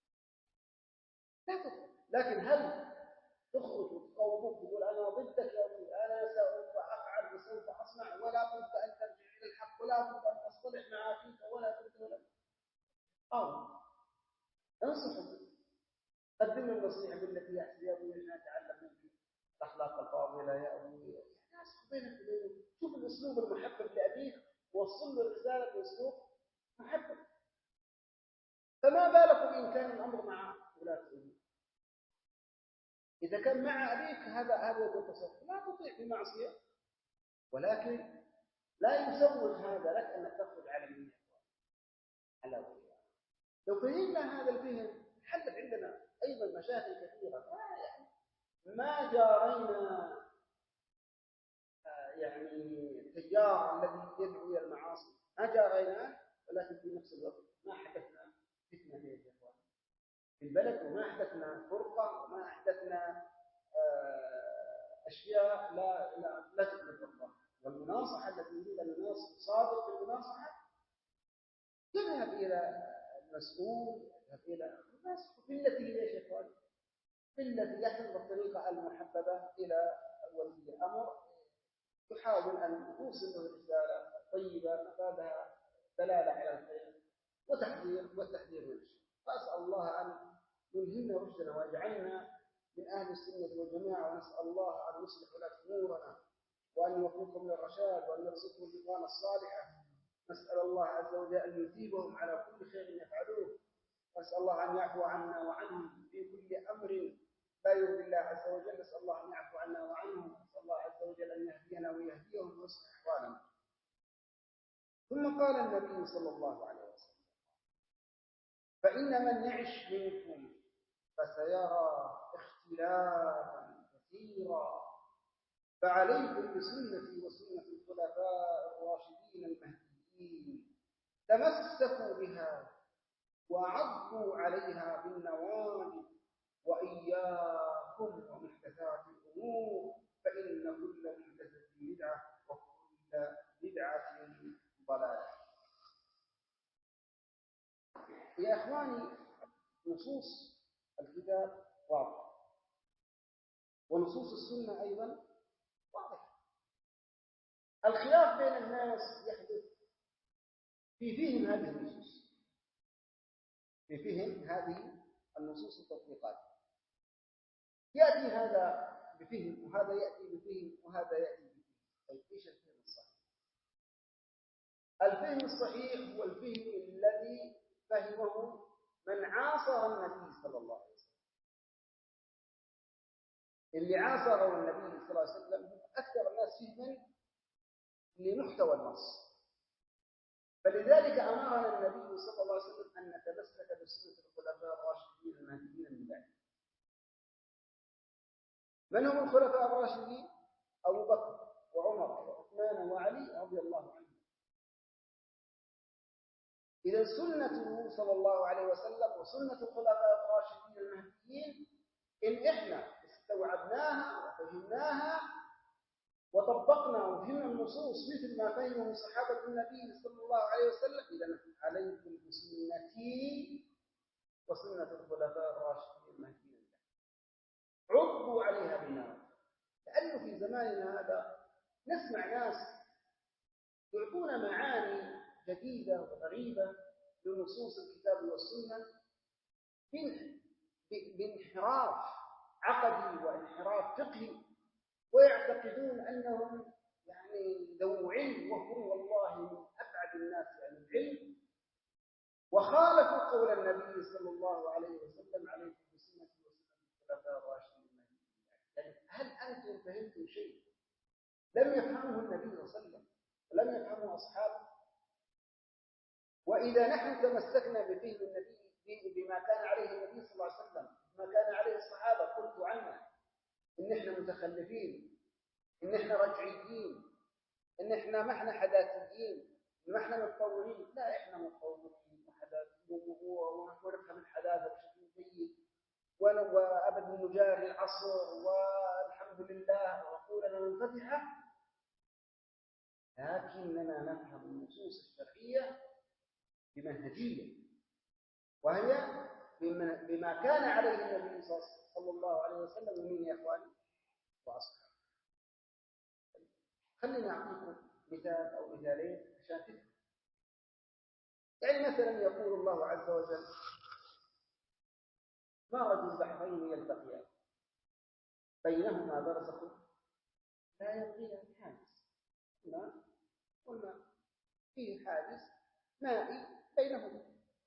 لا تطع. لكن هل تخرج وتقاومك وتقول أنا ضدك يا أبوي، أنا سوف أفعل وسوف أصنع، ولا بد أن ترجع إلى الحق، ولا بد أن تصطلح مع أخيك، ولا بد ولا قاوم، انصحه، قدم له النصيحة بالتي هي أحسن. يا أبوي أنا أتعلم منك الأخلاق الفاضلة يا أبوي، ناس بينك وبينه، شوف الأسلوب المحبب لأبيك، وصل له الرسالة بأسلوب محبب. فما بالكم إن كان الأمر مع ولاة الأمور؟ إذا كان مع أبيك هذا هذا يكون تصرف، لا تطيع في معصية، ولكن لا يسوغ هذا لك أنك تخرج على من على وجهه. لو فهمنا هذا الفهم حلت عندنا أيضا مشاكل كثيرة. يعني ما جارينا يعني التيار الذي يدعو إلى المعاصي، ما جاريناه، ولكن في نفس الوقت ما حدثنا فتنة يا إخوان في البلد، وما أحدثنا فرقة، وما أحدثنا أشياء لا لا لا تقبل الله. والمناصحة التي يريد أن يناصح صادق في المناصحة يذهب إلى المسؤول، يذهب إلى الناس بالتي هي يا إخوان، بالتي يحفظ الطريقة المحببة إلى ولي الأمر، يحاول أن يوصل له رسالة طيبة مفادها دلالة على الخير وتحذير والتحذير من الشر. فأسأل الله أن يلهمنا رشدنا ويجعلنا من أهل السنة والجماعة، ونسأل الله أن يصلح لنا أمورنا، وأن يوفقهم للرشاد، وأن يرزقهم البطانة الصالحة. نسأل الله عز وجل أن يثيبهم على كل خير يفعلوه، ونسأل الله أن يعفو عنا وعنهم في كل أمر لا يرضي الله عز وجل. نسأل الله أن يعفو عنا وعنهم، نسأل الله عز وجل أن يهدينا ويهديهم ويصلح أحوالنا. ثم قال النبي صلى الله عليه وسلم: فإن من يعش منكم فسيرى اختلافا كثيرا، فعليكم بسنتي وسنة الخلفاء الراشدين المهديين، تمسكوا بها وعضوا عليها بالنواجذ، وإياكم ومحدثات الأمور، فإن كل محدثة بدعة وكل بدعة ضلالة. يا إخواني، نصوص الكتاب واضحة، ونصوص السنة أيضا واضحة. الخلاف بين الناس يحدث في فهم هذه النصوص، في فهم هذه النصوص التطبيقات. يأتي هذا بفهم وهذا يأتي بفهم وهذا يأتي بفهم. طيب إيش الفهم الصحيح؟ الفهم الصحيح هو الفهم الذي فهمه من عاصر النبي صلى الله عليه وسلم. اللي عاصره النبي صلى الله عليه وسلم هم أكثر الناس فهما لمحتوى النص. فلذلك أمرنا النبي صلى الله عليه وسلم أن نتمسك بسنة الخلفاء الراشدين المهديين من بعد. من هم الخلفاء الراشدين؟ أبو بكر وعمر وعثمان وعلي رضي الله عنهم. إذا سنته صلى الله عليه وسلم وسنة الخلفاء الراشدين المهديين إن إحنا استوعبناها وفهمناها وطبقنا وفهمنا النصوص مثل ما فهمه صحابة النبي صلى الله عليه وسلم، إذا عليكم بسنتي وسنة الخلفاء الراشدين المهديين، عضوا عليها بالنار. لأنه في زماننا هذا نسمع ناس يعطونا معاني جديدة وغريبة لنصوص الكتاب والسنة من بانحراف عقدي وانحراف فقهي، ويعتقدون أنهم يعني ذو علم، وهم والله من أبعد الناس عن العلم، وخالفوا قول النبي صلى الله عليه وسلم: عليكم بسنتي وسنة الخلفاء الراشدين. يعني هل أنتم فهمتم شيء لم يفهمه النبي صلى الله عليه وسلم ولم يفهمه أصحابه؟ وإذا نحن تمسكنا بفهم النبي بما كان عليه النبي صلى الله عليه وسلم، بما كان عليه الصحابة، قلت عنا إن إحنا متخلفين، إن إحنا رجعيين، إن إحنا ما إحنا حداثيين، إن إحنا متطورين. لا، إحنا متطورين وحداثيين ونفهم الحداثة بشكل جيد، وأبدا نجاري العصر، والحمد لله وعقولنا منفتحة، لكننا نفهم النصوص الشرعية بمنهجية، وهي بما كان عليه النبي صلى الله عليه وسلم ومن يا إخواني وأصحابه. خلينا أعطيكم مثال أو مثالين عشان تفهم. يعني مثلا يقول الله عز وجل: مرج البحرين يلتقيان بينهما برزخ لا يبغيان حاجز. الماء والماء فيه حاجز مائي بينهما،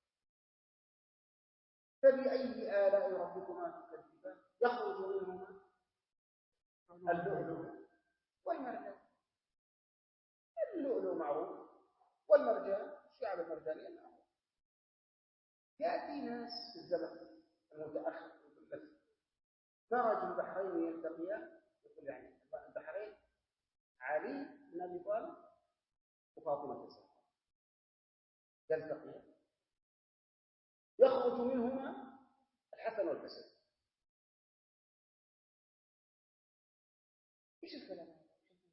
فبأي آلاء ربكما تكذبان؟ يخرج منهما اللؤلؤ والمرجان. اللؤلؤ معروف، والمرجان الشعب المرجاني معروف. يأتي ناس في الزمن المتأخر يقول لك: مرج البحرين يلتقيان، يقول يعني البحرين علي بن أبي طالب وفاطمة الزهراء يلتقيان، يخرج منهما الحسن والحسين. ايش الكلام هذا؟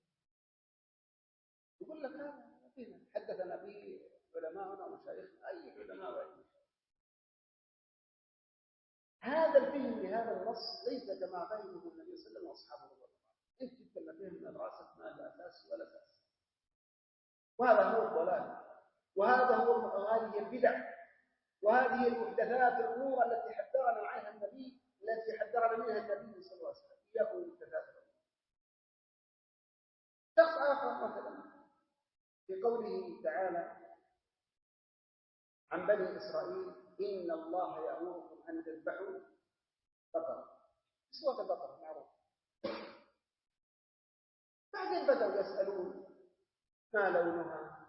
يقول لك هذا فينا حدثنا به علماءنا ومشايخنا، اي علماء واي. هذا الفهم لهذا النص ليس كما فهمه النبي صلى الله عليه وسلم واصحابه رضي الله عنهم. انت تتكلم فهم من راسك ما له اساس ولا اساس، وهذا هو الضلال، وهذا هو هذه البدع، وهذه المحدثات، الامور التي حذرنا عنها النبي، التي حذرنا منها النبي صلى الله عليه وسلم. اياكم المحدثات الامور. شخص اخر مثلا في قوله تعالى عن بني اسرائيل: ان الله يامركم ان تذبحوا بقره. سوره البقره معروف. بعدين بدأوا يسألون: ما لونها؟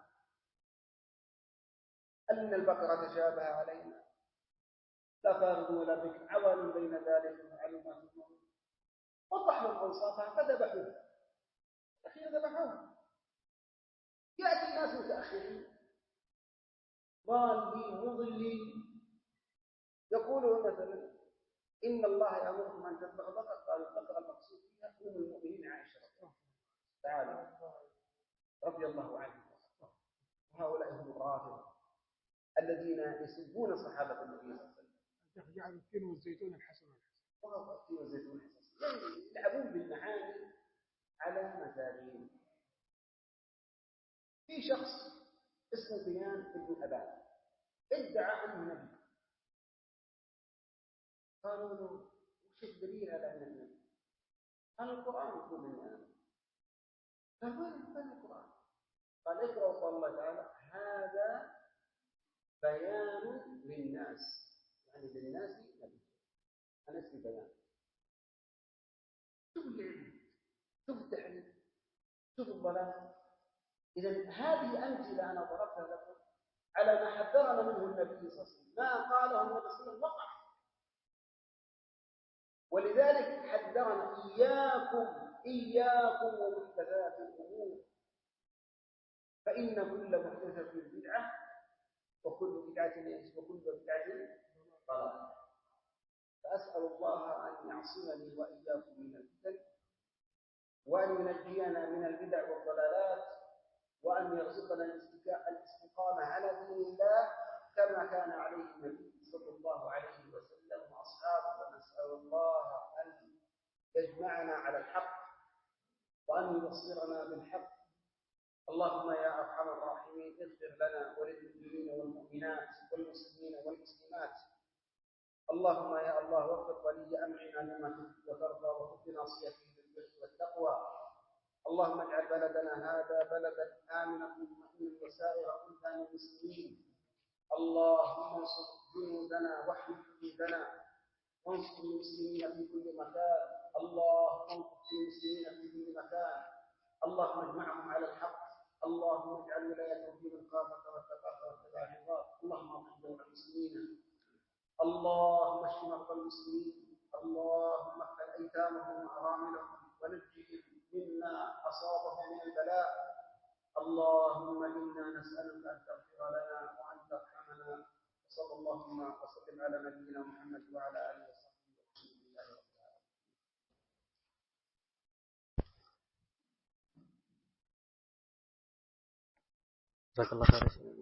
أن البقرة تشابه علينا، لا فارض ولا بكر، عوالم بين ذلك ومعلومات النور. وضح لهم أوصافها فذبحوها. أخيرا ذبحوها. يأتي ناس متأخرين ضالين مضلين يقولون مثلا: إن الله يأمركم أن تذبحوا بقرة. قالوا: البقرة المقصود فيها أم المؤمنين عائشة تعالى رضي الله عنها. وهؤلاء هم الرافضة الذين يسبون صحابة النبي صلى الله عليه وسلم. جعلوا التين والزيتون الحسن والحسن. التين والزيتون الحسن يعني يلعبون بالمعاني على مزاجهم. في شخص اسمه بيان ابن أبان ادعى أنه نبي. قالوا له: وش الدليل على أنه نبي؟ قال: القرآن يقول إني أنا نبي. قال: وين وين القرآن؟ قال: اقرأوا قول الله تعالى: هذا بيان للناس، يعني للناس نبي. أنا اسمي بيان. شوف العلم، شوف التحليل، شوف الضلال. إذا هذه أمثلة أنا ضربتها لكم على ما حذرنا منه النبي صلى الله عليه وسلم. ما قاله النبي صلى الله عليه وسلم وقع. ولذلك حذرنا: إياكم إياكم ومحدثات الأمور، فإن كل محدثة بدعة، وكل بدعة وكل بدعة ضلالة. فأسأل الله أن يعصمني وإياكم من الفتن، وأن ينجينا من البدع والضلالات، وأن يرزقنا الاستقامة على دين الله كما كان عليه النبي صلى الله عليه وسلم وأصحابه. ونسأل الله أن يجمعنا على الحق وأن يبصرنا بالحق. اللهم يا أرحم الراحمين اغفر لنا وللمؤمنين والمؤمنات والمسلمين والمسلمات. اللهم يا الله وفق ولي أمرنا لما تحب وترضى وخذ بناصيته للبر والتقوى. اللهم اجعل بلدنا هذا بلدا آمنا مطمئنا وسائر بلدان المسلمين. اللهم انصر جنودنا واحمي حدودنا وانصر المسلمين في كل مكان. اللهم انصر المسلمين في كل مكان. اللهم اجمعهم على الحق. اللهم اجعل ولايتهم في من خافك واتقاك واتبع رضاك. اللهم اغفر جميع المسلمين. اللهم اشف مرضى المسلمين. اللهم اغفر ايتامهم واراملهم ونجهم مما اصابهم من البلاء. اللهم انا نسالك ان تغفر لنا وان ترحمنا. وصلى اللهم وسلم على نبينا محمد وعلى اله وصحبه والحمد لله رب العالمين. جزاك الله خير.